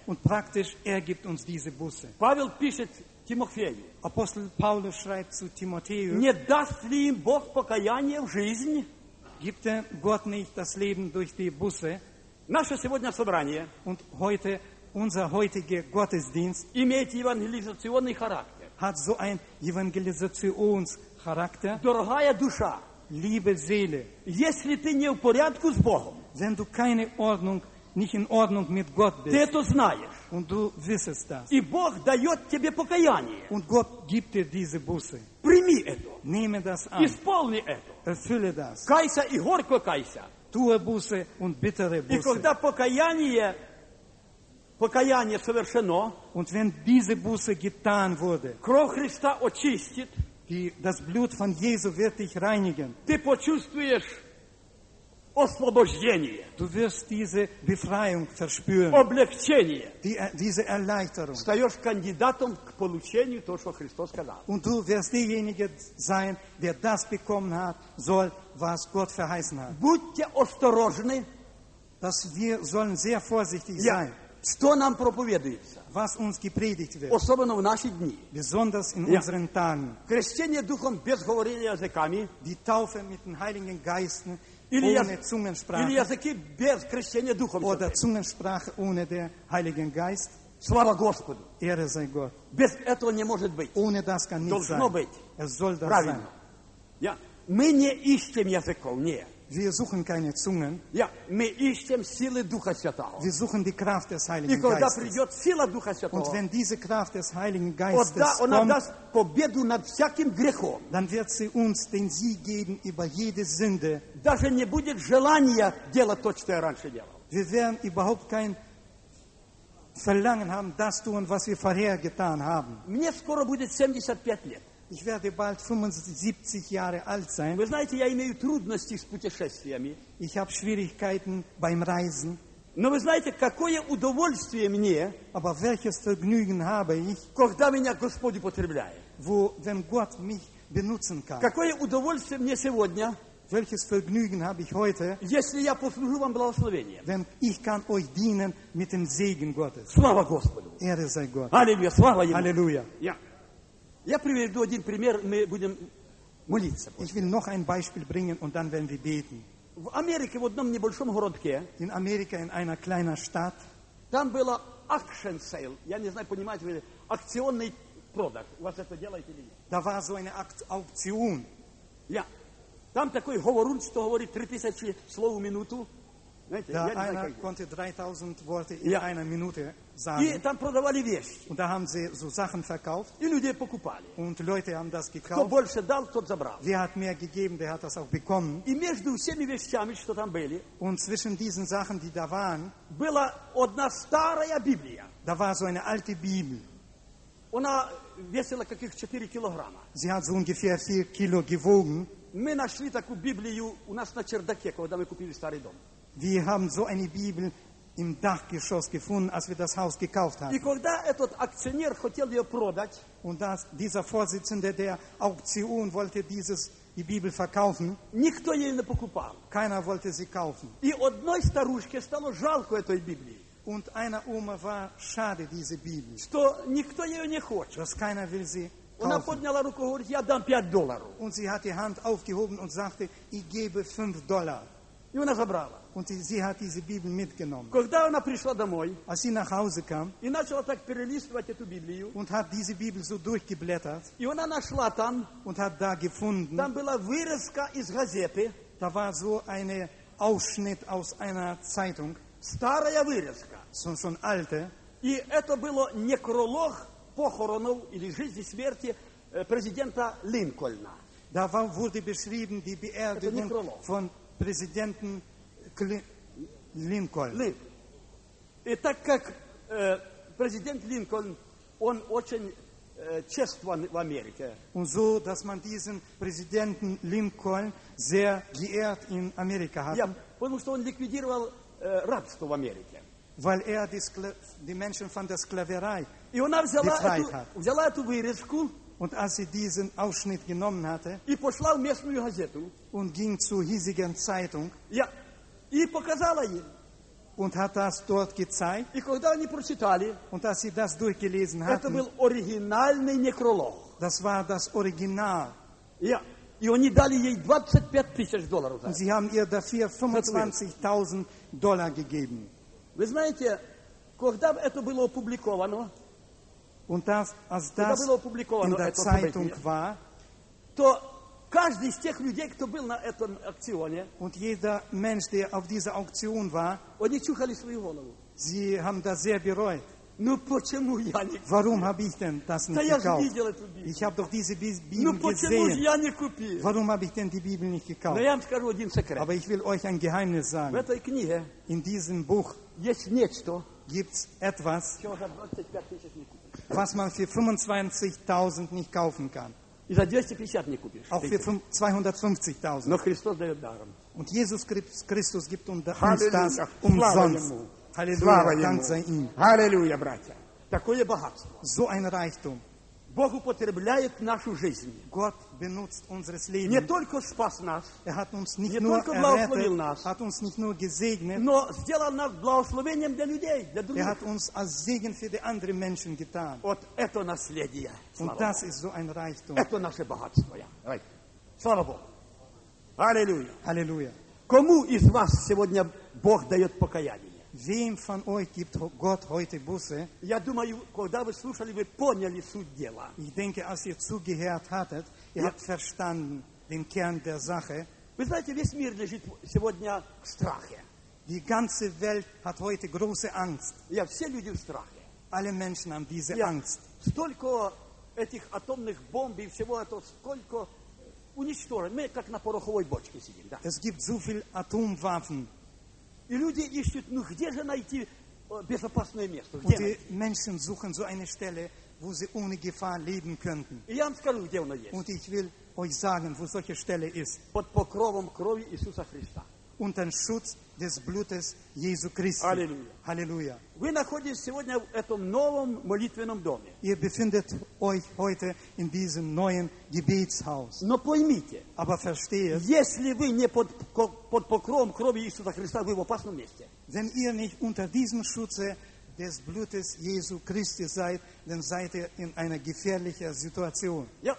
Und praktisch, er gibt uns diese Busse. Павел пишет Тимофею: Apostel Paulus schreibt zu Timotheus, не даст ли им Бог покаяние в жизнь? gibt er Gott nicht das Leben durch die Busse? Наше сегодня собрание Und heute, unser heutiger Gottesdienst имеет евангелизационный характер. hat so einen Evangelisationscharakter. Дорогая душа, Liebe Seele, если ты не в порядку с Богом, wenn du keine Ordnung, nicht in Ordnung mit Gott ты bist, это знаешь. und du wissest das, И Бог дает тебе покаяние. und Gott gibt dir diese Busse, Прими это. nehme das an, Исполни это. erfülle das, Кайся и горько кайся. tue Busse und bittere И Busse. когда покаяние, покаяние совершено, Und wenn diese Busse getan wurde, кровь Христа очистит, die, das Blut von Jesu wird dich reinigen, ты почувствуешь освобождение, du wirst diese Befreiung verspüren, облегчение. die, diese Erleichterung. Стаешь кандидатом к получению того, что Христос сказал. Und du wirst derjenige sein, der das bekommen hat, soll, was Gott verheißen hat. Будьте осторожны, Dass wir sollen sehr vorsichtig я- sein, что нам проповедуется, was uns gepredigt wird, особенно в наши дни. besonders in Ja. unseren Tagen. Крещение Духом без говорения языками, Die Taufe mit den Heiligen Geisten, или, ohne яз- или Zungensprache языки без крещения Духом oder Святым. Zungensprache ohne den Heiligen Geist. Слава Господу. Ehre sei Gott. Без этого не может быть. Ohne das kann nicht Должно sein. быть. Es soll das sein. Правильно. Я- Мы не ищем языков, нет. Wir suchen keine Zungen, Я- Мы ищем силы Духа Святого. wir suchen die Kraft des И Heiligen когда Geistes. придет сила Духа Und Святого, wenn diese Kraft des Heiligen отда- Geistes Он kommt, даст победу над всяким грехом. dann wird sie uns den Sieg geben über jede Sünde. Даже не будет желания делать то, что я раньше делал. Wir werden überhaupt kein Verlangen haben, das tun, was wir vorher getan haben. Мне скоро будет семьдесят пять лет. Ich werde bald fünfundsiebzig Jahre alt sein. Вы знаете, я имею трудности с путешествиями. Ich habe Schwierigkeiten beim Reisen. Но вы знаете, какое удовольствие мне, Aber welches Vergnügen habe ich, когда меня Господь употребляет. wo, wenn Gott mich benutzen kann? Какое удовольствие мне сегодня, Welches Vergnügen habe ich heute, если я послужу вам благословением. wenn ich kann euch dienen mit dem Segen Gottes. Слава Господу. Ehre sei Gott. Аллилуйя, слава Ему. Halleluja. Я, я приведу один пример, мы будем молиться. Ich will noch ein Beispiel bringen und dann werden wir beten. В Америке, в одном небольшом городке, In Amerika, in einer kleinen Stadt, там было auction sale. Я не знаю, понимаете вы, акционный продаж. У вас это делаете или нет? da war so eine Akt- Auktion. Я. Там такой говорун, что говорит три тысячи слов в минуту. Знаете, Da я не знаю, einer как. konnte dreitausend Worte in Ja. einer Minute И sagen. там продавали вещи. Und da haben sie so Sachen verkauft И люди покупали. und Leute haben das Кто gekauft. больше дал, тот забрал. Wer hat mehr gegeben, der hat das auch bekommen. И между всеми вещами, что там были, Und zwischen diesen Sachen, die da waren, была одна старая Библия. da war so eine alte Bibel. Она весила каких четыре килограмма. Sie hat so ungefähr vier Kilo gewogen. Мы нашли такую Библию у нас на чердаке, когда мы купили старый дом. Wir haben so eine Bibel im Dachgeschoss gefunden, als wir das Haus gekauft И haben. когда этот акционер хотел ее продать, Und das, dieser Vorsitzende der Auktion wollte dieses, die Bibel verkaufen. никто ее не покупал. Keiner wollte sie kaufen. И одной старушке стало жалко этой Библии, Und einer Oma war schade, diese Bibel, что никто ее не хочет. dass keiner will sie Она kaufen. подняла руку и говорит, я дам пять долларов. Und sie hat die Hand aufgehoben und sagte, ich gebe fünf Dollar. И она забрала. Und sie, sie hat diese Bibel mitgenommen. Когда она пришла домой Als sie nach Hause kam и начала так перелистывать эту Библию, und hat diese Bibel so durchgeblättert и она нашла там, und hat da gefunden, там была вырезка из газеты, da war so ein Ausschnitt aus einer Zeitung, старая вырезка. so schon alte. И это было некролог похоронов или жизни смерти э, президента Линкольна. Da war, wurde beschrieben die Это Beerdigung Nekrolog. von Präsidenten Cli- Lincoln. Лин. И так как э, президент Линкольн, он очень э, чествован в Америке, Und so, dass man diesen Präsidenten Lincoln sehr geehrt in Amerika я, hat, потому что он ликвидировал э, рабство в Америке. weil er die, Skla die Menschen von der Sklaverei. И она взяла Befreit эту, hat. взяла эту вырезку Und als sie diesen Ausschnitt genommen hatte и пошла в местную газету. und ging zur hiesigen Zeitung Я, и показала им. und hat das dort gezeigt. И когда они прочитали, Und als sie das durchgelesen это hatten, был оригинальный некролог. das war das Original. И, и они дали ей двадцать пять тысяч долларов. Und sie haben ihr dafür fünfundzwanzigtausend Dollar gegeben. Вы знаете, когда это было опубликовано, Und das, als когда das было in опубликовано der это Zeitung событие, war, то каждый из тех людей, кто был на этом аукционе, und jeder Mensch, der auf dieser Auktion war, они чухали свою голову. sie haben das sehr bereut. Ну почему я не купил? Warum habe ich denn das Да nicht я же gekauft? видел эту Bibel. Ich habe doch diese Bi- Ну Bibel почему же gesehen. я не купил? Warum habe ich denn die Bibel nicht Но gekauft? я вам скажу один секрет. Aber ich will euch ein Geheimnis В sagen. этой книге In diesem Buch есть нечто, gibt es etwas, чего за двадцать пять тысяч не купишь. was man für fünfundzwanzigtausend nicht kaufen kann. И за двести пятьдесят не купишь. Auch für fünf- zweihundertfünfzigtausend. Но Христос дает даром. Und Jesus Christus gibt uns das Halleluja. Слава umsonst. Ему. Halleluja, Слава Dank Ему. sei ihm. Аллилуйя, братья. Такое богатство. So ein Reichtum. Бог употребляет нашу жизнь. Gott benutzt unseres Не Lebens. только спас нас, Er hat uns nicht Не nur только благословил errettet, нас. hat uns nicht nur gesegnet, но сделал нас благословением для людей, для er других. hat uns als Segen für die anderen Menschen getan. Вот это наследие. Und Слава das Богу. ist so ein Reichtum. Это наше богатство. Я. Давайте. Слава Богу. Аллилуйя. Halleluja. Кому из вас сегодня Бог дает покаяние? Wem von euch gibt Gott heute Buße? Я думаю, когда вы слушали, вы поняли суть дела. Ich denke, als ihr zugehört hattet, ihr Ja. habt verstanden den Kern der Sache. Вы знаете, весь мир лежит сегодня в страхе. Die ganze Welt hat heute große Angst. Я, все люди в страхе. Alle Menschen haben diese Я, Angst. столько этих атомных бомб и всего этого, сколько уничтожено. Мы как на пороховой бочке сидим. Да? Es gibt so viele Atomwaffen. И люди ищут, ну где же найти э, безопасное место? Und Где die найти? Menschen suchen so eine Stelle, wo sie ohne Gefahr leben könnten. И я вам скажу, где оно есть. Und ich will euch sagen, wo solche Stelle ist. Под покровом крови Иисуса Христа. Unter den Schutz des Blutes Jesu Christi. Halleluja. Halleluja. Вы находитесь сегодня в этом новом молитвенном доме. Ihr befindet euch heute in diesem neuen Gebetshaus. Но поймите, Aber versteht, если вы не под, ко- под покровом крови Иисуса Христа, вы в опасном месте. wenn ihr nicht unter diesem Schutze des Blutes Jesu Christi seid, dann seid ihr in einer gefährlichen Situation. Я...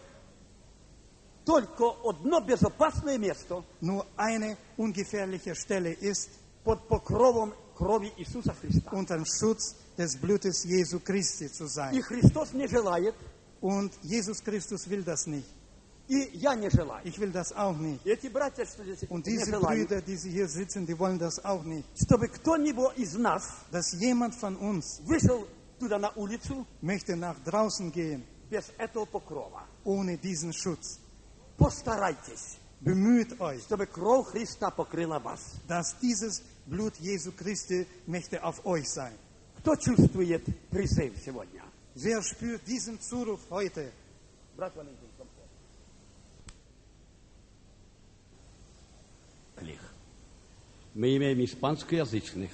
Только одно безопасное место Nur eine ungefährliche Stelle ist под покровом крови Иисуса Христа. unter dem Schutz des Blutes Jesu Christi zu И sein. Христос не желает, Und Jesus Christus will das nicht. и я не желаю. Ich will das auch nicht. И эти братья, что здесь Und не diese желают, Brüder, die sie hier sitzen, die wollen das auch nicht. чтобы кто-нибудь из нас Dass jemand von uns вышел туда на улицу möchte nach draußen gehen, без этого покрова. ohne diesen Schutz. Постарайтесь, Bemüht euch, чтобы кровь Христа покрыла вас. dass dieses Blut Jesu Christi möchte auf euch sein. Кто чувствует призыв сегодня? Wer spürt diesen Zuruf heute? Брат Валентин, мы имеем испанскоязычных.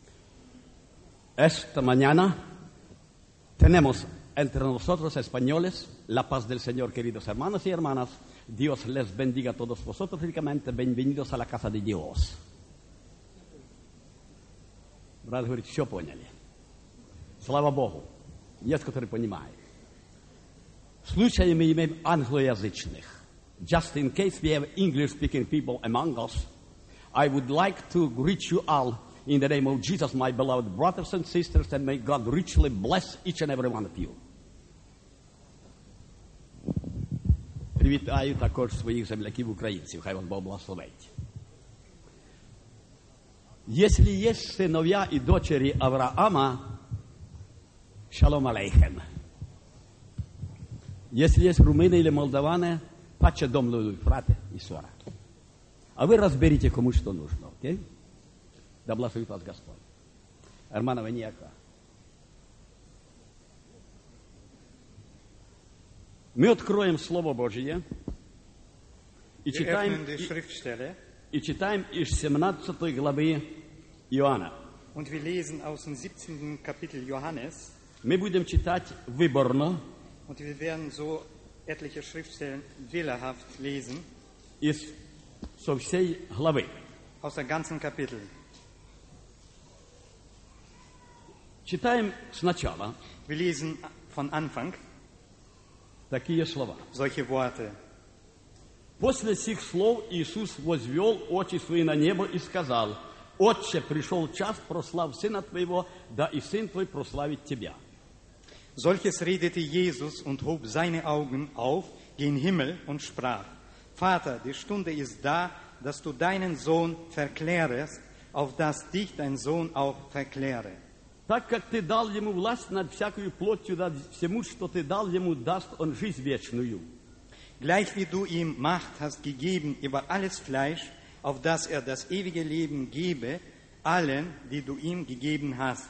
Esta mañana tenemos entre nosotros españoles la paz del Señor, queridos hermanos y hermanas. Dios les bendiga a todos vosotros ricamente. Bienvenidos a la casa de Dios. Брат говорит, все поняли. Слава Богу. Есть, которые понимают. В случае мы имеем англоязычных. Just in case we have English-speaking people among us, I would like to greet you all in the name of Jesus, my beloved brothers and sisters, and may God richly bless each and every one of you. Привітаю також своїх земляків українців, хай вас Бог благословить. Если есть сыновья и дочери Авраама, шалом алейхем. Если есть румыны или молдаваны, паче домнului frate и сора. А вы разберите, кому что нужно, окей? Да благословит вас Господь. Hermana, vení acá. Мы откроем Слово Божье и Wir читаем, öffnen die Schriftstelle и, и читаем из семнадцатой главы Иоанна. und wir lesen aus dem siebzehnten Kapitel Johannes. Мы будем читать выборно Und wir werden so etliche Schriftstellen wählerhaft lesen из со всей главы. aus der ganzen Kapitel. Читаем сначала Wir lesen von Anfang такие слова. solche Worte. После сих слов Иисус возвел очи свои на небо и сказал: «Отче, пришел час, прослав Сына Твоего, да и Сын Твой прославит Тебя». Solches redete Jesus und hob seine Augen auf gen Himmel und sprach: Vater, die Stunde ist da, dass du deinen Sohn verklärest, auf dass dich dein Sohn auch verkläre. Так как Ты дал Ему власть над всякою плотью, над всему, что Ты дал Ему, даст Он жизнь вечную. Gleich wie du ihm Macht hast gegeben über alles Fleisch, auf dass er das ewige Leben gebe, allen, die du ihm gegeben hast.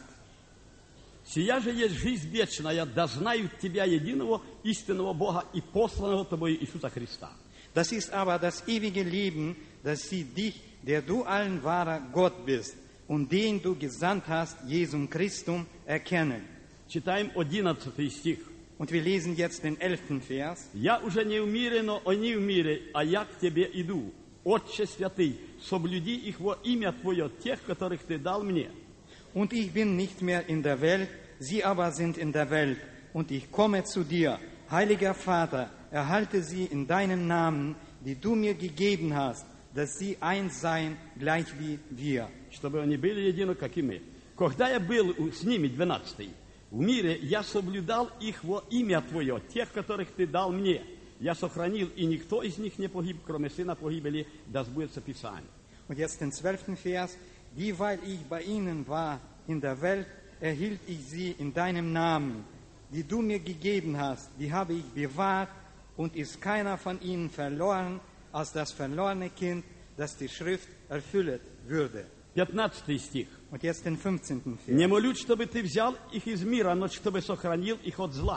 Сия же есть жизнь вечная, да знают Тебя, единого истинного Бога и посланного Тобою Иисуса Христа. Das ist aber das ewige Leben, dass sie dich, der du allen wahrer Gott bist, und den du gesandt hast, Jesum Christum, erkennen. Читаем одиннадцатый стих. Und wir lesen jetzt den elften Vers. «Я уже не в мире, но они в мире, а я к Тебе иду. Отче святый, соблюди их во имя Твое, тех, которых Ты дал мне». Und ich bin nicht mehr in der Welt, sie aber sind in der Welt, und ich komme zu dir. Heiliger Vater, erhalte sie in deinem Namen, die du mir gegeben hast, dass sie eins seien, gleich wie wir. Чтобы они были едины, как и мы. Когда я был с ними, двенадцатый, в мире, я соблюдал их во имя Твое, тех, которых Ты дал мне. Я сохранил, и никто из них не погиб, кроме сына погибели, да сбудется Писание. Und jetzt den zwölften Vers. Dieweil ich bei ihnen war in der Welt, erhielt ich sie in deinem Namen, die du mir gegeben hast, die habe ich bewahrt, und ist keiner von ihnen verloren, als das verlorene Kind, das die Schrift erfüllet würde. пятнадцатый стих. Und jetzt den fünfzehnten «Не Vers. молюсь, чтобы Ты взял их из мира, но чтобы сохранил их от зла».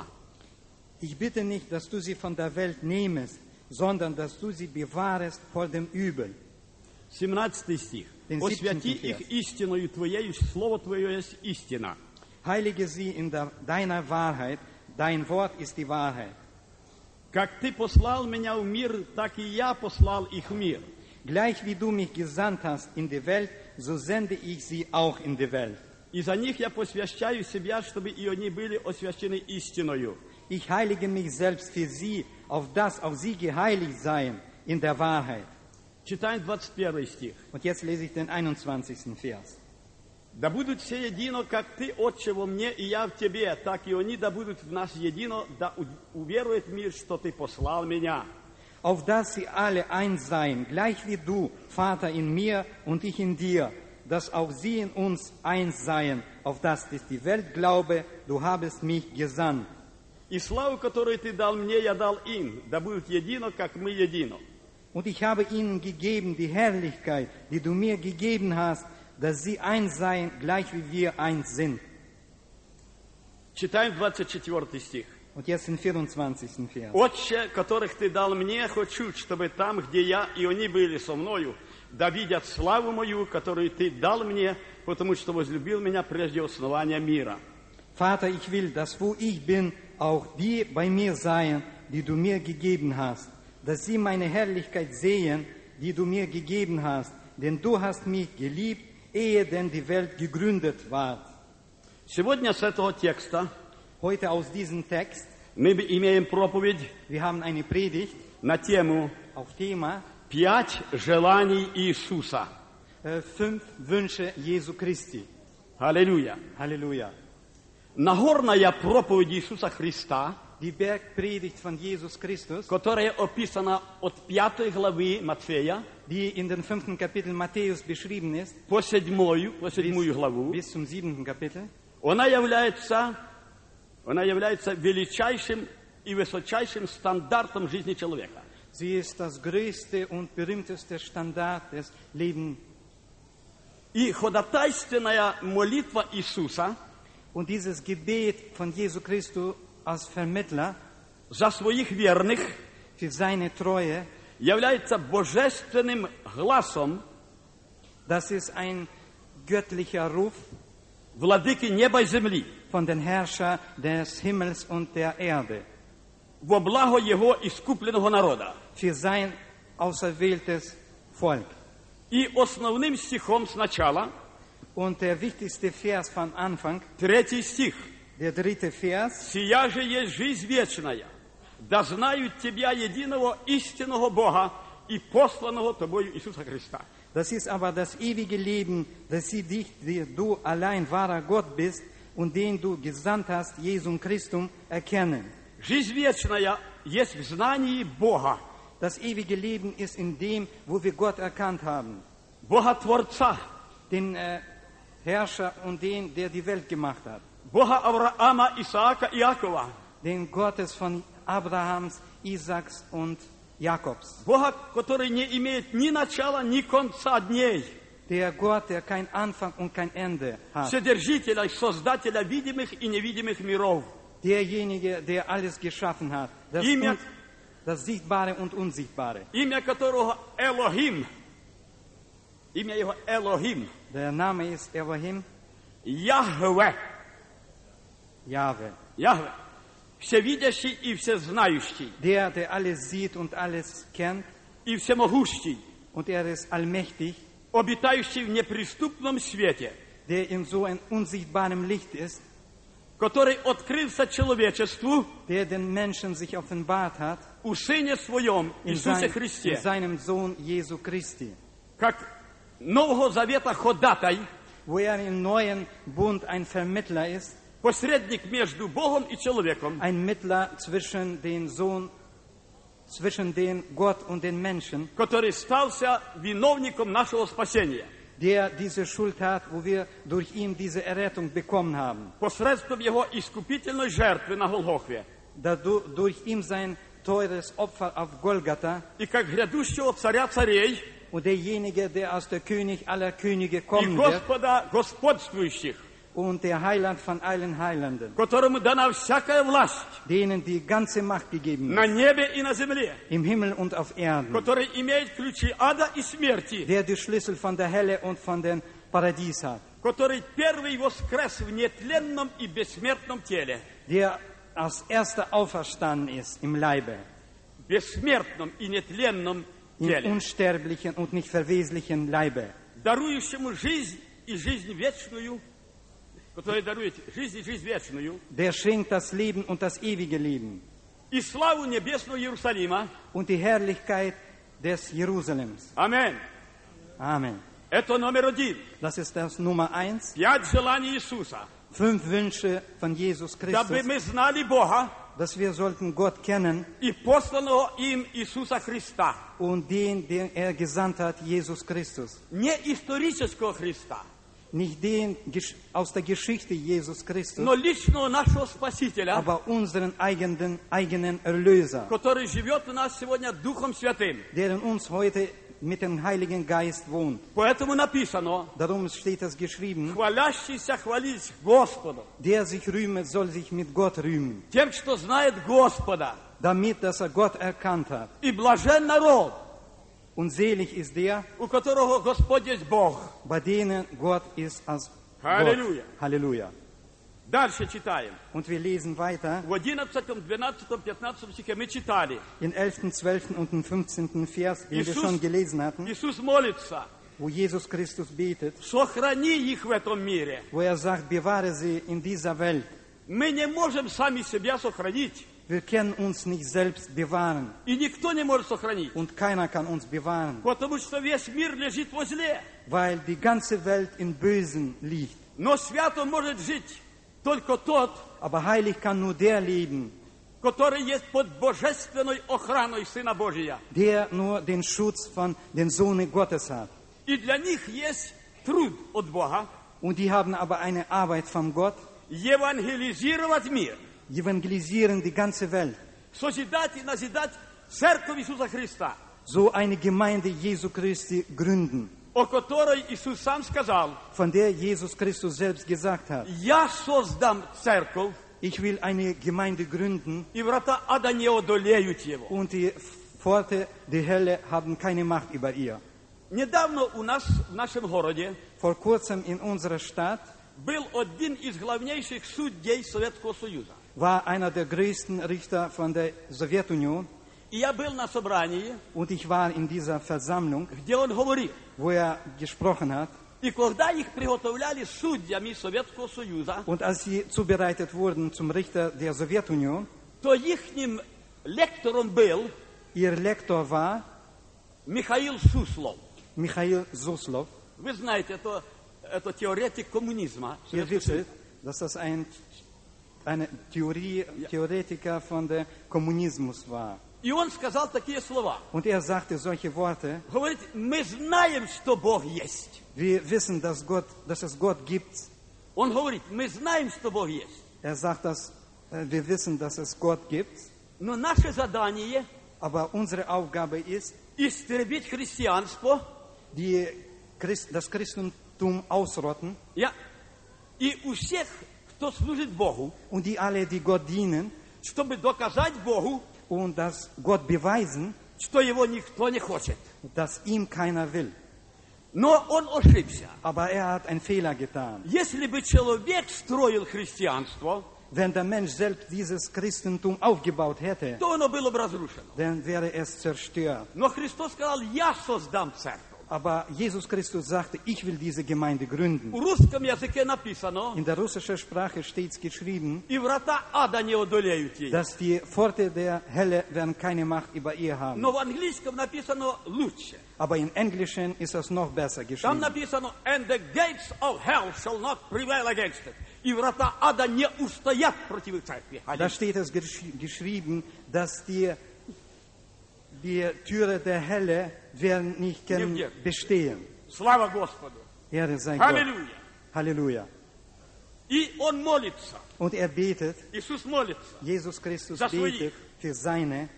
Ich bitte nicht, dass du sie von der Welt nehmest, sondern dass du sie bewahrest vor dem Übel. семнадцатый стих. Den «Освяти siebzehnten их Vers. истиною Твоею, Слово Твое есть истина». Heilige sie in der, deiner Wahrheit, dein Wort ist die Wahrheit. «Как Ты послал меня в мир, так и я послал их в мир». Gleich wie du mich gesandt hast in die Welt, so sende ich sie auch in die Welt. «И за них я посвящаю себя, чтобы и они были освящены истиною». Ich heilige mich selbst für sie, auf das auch sie geheiligt seien in der Wahrheit. Читаем двадцать первый стих. Und jetzt lese ich den einundzwanzigsten Vers. «Да будут все едино, как Ты, Отче, во мне, и я в Тебе, так и они да будут в нас едино, да уверует мир, что Ты послал меня». Auf dass sie alle eins seien, gleich wie du, Vater, in mir und ich in dir, dass auch sie in uns eins seien, auf dass die Welt glaube, du habest mich gesandt. «И славу, которую Ты дал мне, я дал им, да будут едино, как мы едино». Und ich habe ihnen gegeben die Herrlichkeit, die du mir gegeben hast, dass sie eins seien, gleich wie wir eins sind. Читаем двадцать четвёртый стих. Und jetzt den vierundzwanzigsten Vers. «Отче, которых Ты дал мне, хочу, чтобы там, где я, и они были со мною, да видят славу мою, которую Ты дал мне, потому что возлюбил меня прежде основания мира». Vater, ich will, dass wo ich bin, auch die bei mir seien, die du mir gegeben hast, dass sie meine Herrlichkeit sehen, die du mir gegeben hast, denn du hast mich geliebt, ehe denn die Welt gegründet war. Сегодня с этого текста Heute aus diesem Text, мы имеем проповедь wir haben eine Predigt на тему auf Thema «Пять желаний Иисуса». äh, fünf Wünsche Jesu Christi. Аллилуйя. Halleluja. Нагорная проповедь Иисуса Христа, Die Bergpredigt von Jesus Christus, которая описана от пятой главы Матфея die in dem fünften Kapitel Matthäus beschrieben ist, по седьмую, по седьмую главу, bis zum siebenten Kapitel, она является, она является величайшим и высочайшим стандартом жизни человека. sie ist das größte und berühmteste Standard des Lebens. И ходатайственная молитва Иисуса Und dieses Gebet von Jesu Christus als Vermittler за своих верных für seine Treue, является божественным гласом das ist ein göttlicher Ruf владыки неба и земли von den Herrscher des Himmels und der Erde во благо Его искупленного народа. für sein auserwähltes Volk. И основным стихом сначала Und der wichtigste Vers von Anfang, Третий стих. der dritte Vers, «Сия же есть жизнь вечная, да знают Тебя, единого истинного Бога и посланного Тобою Иисуса Христа». das ist aber das ewige Leben, dass sie dich, der du allein wahrer Gott bist und den du gesandt hast, Jesum Christum, erkennen. Жизнь вечная есть в знании Бога, Das ewige Leben ist in dem, wo wir Gott erkannt haben. Бога Творца, Den äh, Herrscher und den, der die Welt gemacht hat. Бога Авраама, Исаака и Иакова, Den Gottes von Abrahams, Isaaks und Jakobs. Бога, который не имеет ни начала, ни конца дней, Der Gott, der kein Anfang und kein Ende hat. Вседержителя и Создателя видимых и невидимых миров. Derjenige, der alles geschaffen hat. Das, Имя- Un- das Sichtbare und Unsichtbare. Имя которого Элохим. Имя его Элохим. Der Name ist Elohim, Яхве. Jahwe. Яхве. Всевидящий и всезнающий. Der, der alles sieht und alles kennt. И всемогущий. Und er ist allmächtig, Обитающий в неприступном свете. der in so einem unsichtbaren Licht ist, Который открылся человечеству der den Menschen sich offenbart hat у Сыне Своем in, Иисусе sein, in Христе. seinem Sohn Jesu Christi, Как Нового Завета ходатай, wo er im neuen Bund ein Vermittler ist, посредник между Богом и человеком, ein Mittler zwischen den Sohn, zwischen den Gott und den Menschen, который стался виновником нашего спасения. der diese Schuld hat, wo wir durch ihn diese Errettung bekommen haben. Посредством Его искупительной жертвы на Голгофе. Dadurch, durch ihm sein teures Opfer auf Golgatha И как грядущего царя царей und derjenige, der aus der König aller Könige и kommen wird Господа господствующих, und der Heiland von allen Heilanden, которому дана всякая власть denen die ganze Macht gegeben на ist, небе и на земле, im Himmel und auf Erden, который имеет ключи ада и смерти, der die Schlüssel von der Hölle und von dem Paradies hat, который первый воскрес в нетленном и бессмертном теле, der als erster auferstanden ist im Leibe, бессмертном и нетленном im теле, unsterblichen und nicht verweslichen Leibe, дарующему жизнь и жизнь вечную, который дарует жизнь и жизнь вечную, der schenkt das Leben und das ewige Leben и славу небесного Иерусалима. und die Herrlichkeit des Jerusalems. Аминь. Amen. Это номер один. Das ist das Nummer eins. Пять желаний Иисуса. Fünf Wünsche von Jesus Дабы Christus, мы знали Бога dass wir sollten Gott kennen и посланного им Иисуса Христа. und den, den er gesandt hat, Jesus Christus. Не исторического Христа, Nicht den Gesch- aus der Geschichte Jesus Christus, но личного нашего Спасителя, aber unseren eigenen, eigenen Erlöser, который живет у нас сегодня Духом Святым. der in uns heute mit dem Heiligen Geist wohnt. Поэтому написано, Darum steht es geschrieben, хвалящийся хвалить Господа, der sich rühmet, soll sich mit Gott rühmen, тем, что знает Господа. damit, dass er Gott erkannt hat. И блажен народ, Und selig ist der, у которого Господь есть Бог. bei denen Gott ist als Halleluja. Gott. Halleluja. Дальше читаем. Und wir lesen weiter В одиннадцатом, двенадцатом, пятнадцатом стихе мы читали. in elften, zwölften und im fünfzehnten Vers, den wir Jesus- schon gelesen hatten, Иисус молится, wo Jesus Christus betet, сохрани их в этом мире. wo er sagt, bewahre sie in dieser Welt. Мы не можем сами себя сохранить. Wir können uns nicht selbst bewahren И никто не может сохранить. und keiner kann uns bewahren, Потому что весь мир лежит во зле. weil die ganze Welt im Bösen liegt. Но свято может жить только тот, Aber heilig kann nur der leben, который есть под божественной охраной Сына Божия. der nur den Schutz von den Sohn Gottes hat. И для них есть труд от Бога Und die haben aber eine Arbeit von Gott, евангелизировать мир, evangelisieren die ganze Welt. созидать и назидать церковь Иисуса Христа, So eine Gemeinde Jesu Christi gründen, о которой Иисус сам сказал, von der Jesus Christus selbst gesagt hat, «Я создам церковь, ich will eine Gemeinde gründen и врата ада не одолеют его». und die Pforte der Hölle haben keine Macht über ihr. Недавно у нас в нашем городе Vor kurzem in unserer Stadt был один из главнейших судей Советского Союза. war einer der größten Richter von der Sowjetunion И я был на собрании, und ich war in dieser Versammlung, где он говорил, wo er gesprochen hat. И когда их приготовляли судьями Советского Союза, Und als sie zubereitet wurden zum Richter der Sowjetunion, то ихним лектором был ihr Lektor war Михаил Суслов. Michail Suslov. Вы знаете, это, это теоретик коммунизма. Ihr wisst, dass das ein eine Theorie, Theoretiker von der Kommunismus war. И он сказал такие слова. Und er sagte solche Worte: Говорит, мы знаем, что Бог есть. Wir wissen, dass, Gott, dass es Gott gibt. Он говорит, мы знаем, что Бог есть. Er sagt, dass äh, wir wissen, dass es Gott gibt. Но наше задание Aber unsere Aufgabe ist, истребить христианство. die Christ, das Christentum ausrotten. Ja. И у всех, кто служит Богу, Und die alle, die Gott dienen чтобы доказать Богу, und das Gott beweisen, что его никто не хочет. dass ihm keiner will. Но он ошибся. Aber er hat einen Fehler getan. Если бы человек строил христианство, Wenn der Mensch selbst dieses Christentum aufgebaut hätte, то оно было бы разрушено. dann wäre es zerstört. Но Христос сказал, я создам церковь. Aber Jesus Christus sagte, ich will diese Gemeinde gründen. В русском языке написано, In der russischen Sprache steht geschrieben, и врата ада не одолеют ее. dass die Pforte der Hölle werden keine Macht über ihr haben. Но в английском написано лучше. Aber im Englischen ist es noch besser Там geschrieben. написано, and the gates of hell shall not prevail against it. И врата ада не устоят против церкви. Da steht es gesch geschrieben, dass die, die Türe der Hölle werden nicht können bestehen. Слава Господу. Ehre sei Gott. Аллилуйя. Halleluja. И он молится. Und er betet, Иисус молится. Jesus Christus За своих. betet für seine.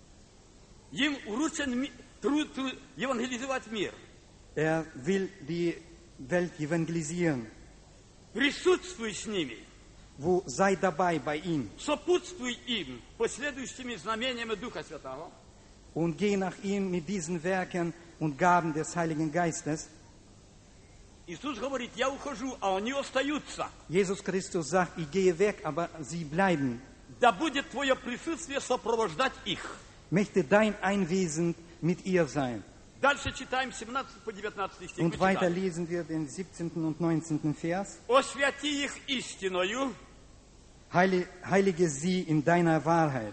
Им вручен ми- труд, труд евангелизовать мир. Er will die Welt evangelisieren. Присутствуй с ними. Wo sei dabei bei ihm Сопутствуй им последующими знамениями Духа Святого. und geh nach ihm mit diesen Werken und Gaben des Heiligen Geistes. Иисус говорит, я ухожу, а они остаются. Jesus Christus sagt, ich gehe weg, aber sie bleiben. Да будет твое присутствие сопровождать их. Möchte dein Einwesen mit ihr sein. Дальше читаем семнадцатый по девятнадцатый стих. Und weiter lesen wir den siebzehnten und neunzehnten Vers. Освяти их истиною. Heili- Heilige sie in deiner Wahrheit.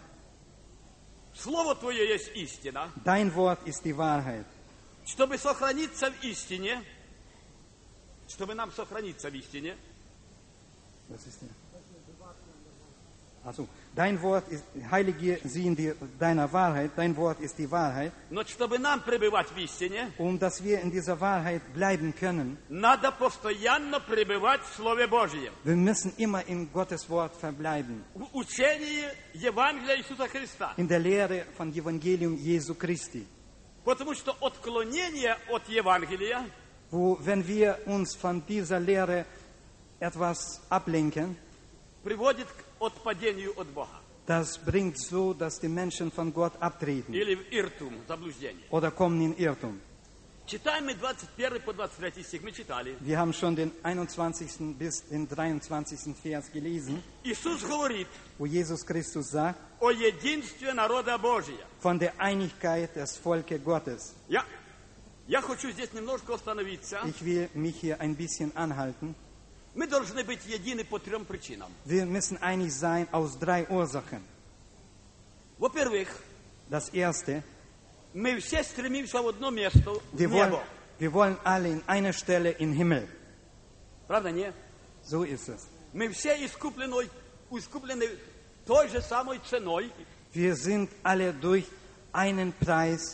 Слово Твое есть истина. Dein Wort ist die Wahrheit. Чтобы сохраниться в истине, чтобы нам сохраниться в истине, Was ist der? Also, dein Wort ist, heilige sie in die, deiner Wahrheit. Dein Wort ist die Wahrheit. но чтобы нам пребывать в истине, Um dass wir in dieser Wahrheit bleiben können, надо постоянно пребывать в Слове Божьем. wir müssen immer in Gottes Wort verbleiben. В учении Евангелия Иисуса Христа. In der Lehre von Evangelium Jesu Christi. Потому что отклонение от Евангелия Wo, wenn wir uns von dieser Lehre etwas ablenken, приводит к отпадению от Бога. das bringt so, dass die Menschen von Gott abtreten Или в иртум, заблуждение. oder kommen in Irrtum. Читаем мы двадцать первый по двадцать третий стих, мы читали. Wir haben schon den einundzwanzigsten bis den dreiundzwanzigsten Vers gelesen, Иисус говорит wo Jesus Christus sagt, о единстве народа Божия. von der Einigkeit des Volkes Gottes. Я, я хочу здесь немножко остановиться. Ich will mich hier ein bisschen anhalten. Мы должны быть едины по трем причинам. Wir müssen einig sein aus drei Ursachen. Во-первых, Das erste, мы все стремимся в одно место, в wir wollen, небо. wir wollen alle in einer Stelle im Himmel. Правда, не? So ist es. Мы все искуплены, искуплены той же самой ценой. Wir sind alle durch einen Preis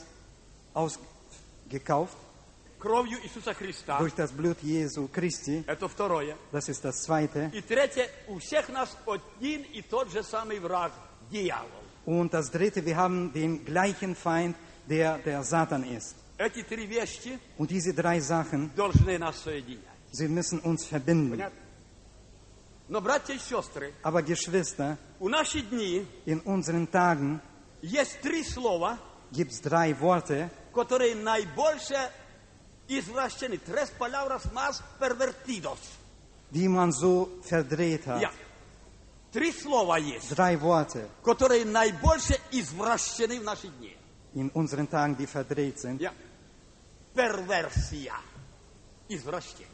ausgekauft, Кровью Иисуса Христа. durch das Blut Jesu Christi. Это второе. Das ist das zweite. И третье, у всех нас один и тот же самый враг, дьявол. Und das dritte, wir haben den gleichen Feind, der der Satan ist. Эти три вещи Und diese drei Sachen, должны нас соединять. sie müssen uns verbinden. Понятно? Но, братья и сестры, Aber Geschwister, у наши дни in unseren Tagen есть три слова, gibt es drei Worte, которые наибольше извращены. Tres palabras más pervertidos. die man so verdreht hat. Я. Три слова есть, Drei Worte которые наибольше извращены в наши дни. in unseren Tagen, die verdreht sind. Я. Перверсия. извращение.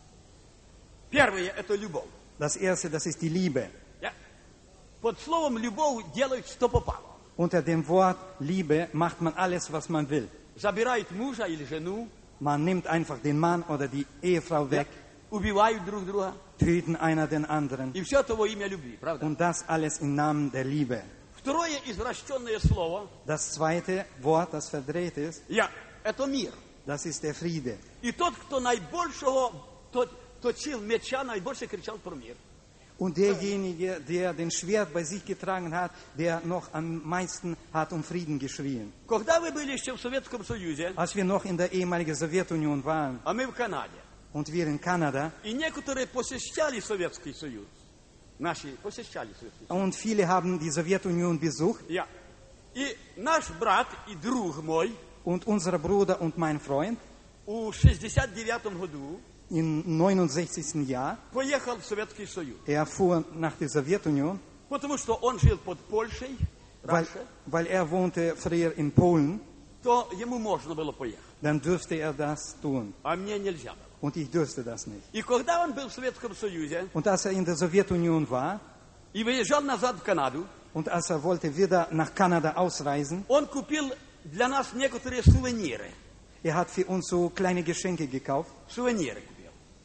Первое – это любовь. Das erste, das ist die Liebe. Ja? Под словом «любовь» делают, что попало. Unter dem Wort Liebe macht man alles, was man will. Забирают мужа или жену, Man nimmt einfach den Mann oder die Ehefrau weg, убивают друг друга. töten einer den anderen. И все это во имя любви, правда? Und das alles im Namen der Liebe. Второе извращенное слово Das zweite Wort, das verdreht ist, «я» – это мир. das ist der Friede. И тот, кто наибольшего то- точил меча, наибольше кричал про мир. Und derjenige, der den Schwert bei sich getragen hat, der noch am meisten hat um Frieden geschrien. Когда вы были еще в Советском Союзе, Als wir noch in der ehemaligen Sowjetunion waren а мы в Канаде, und wir in Kanada, и некоторые посещали Советский Союз, наши посещали Советский Союз. und viele haben die Sowjetunion besucht, Я. И наш брат и друг мой und unser Bruder und mein Freund в шестьдесят девятом году im neunundsechzigsten Jahr, поехал в Советский Союз, er fuhr nach der Sowjetunion, потому что он жил под Польшей weil, раньше, weil er wohnte früher in Polen, то ему можно было поехать, dann dürfte er das tun. а мне нельзя было. Und ich dürfte das nicht. И когда он был в Советском Союзе Und als er in der Sowjetunion war и выезжал назад в Канаду, und als er wollte wieder nach Kanada ausreisen, он купил для нас некоторые сувениры. er hat für uns so kleine Geschenke gekauft. Сувениры купил.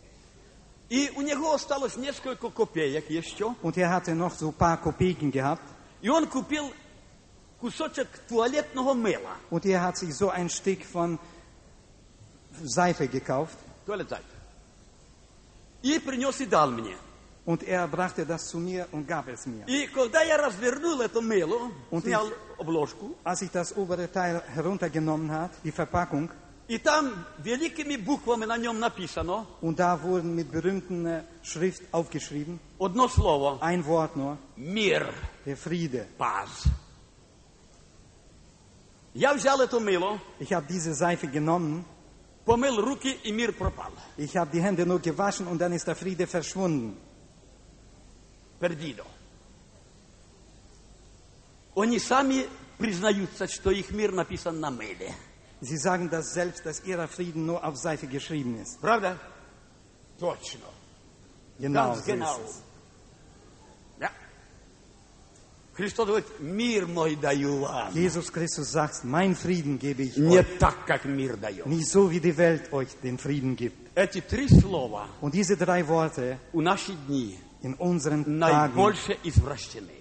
И у него осталось несколько копеек еще. Und er hatte noch so ein paar Kopeken gehabt. И он купил кусочек туалетного мыла. Und er hat sich so ein Stück von Seife gekauft. Туалет-зайф. И принес и дал мне. Und er brachte das zu mir und gab es mir. И когда я развернул это мыло, Und снял обложку, Als ich das obere Teil heruntergenommen hat, die Verpackung, и там великими буквами на нем написано und da wurden mit berühmter Schrift aufgeschrieben, одно слово ein Wort nur, «Мир», der Friede. «Паз». Я взял это мыло, Ich habe diese Seife genommen, помыл руки, и мир пропал. ich habe die Hände nur gewaschen und dann ist der Friede verschwunden. Perdido. Они сами признаются, что их мир написан на мыле. Sie sagen das selbst, dass ihr Frieden nur auf Seife geschrieben ist. Правда? Точно. Genau, Ganz so genau. ist es. Ja. Христос говорит, мир мой даю вам. Jesus Christus sagt, mein Frieden gebe ich Не euch. так, как мир дает. Nicht so, wie die Welt euch den Frieden gibt. Эти три слова Und diese drei Worte у наши дни in unseren Tagen наибольше извращены.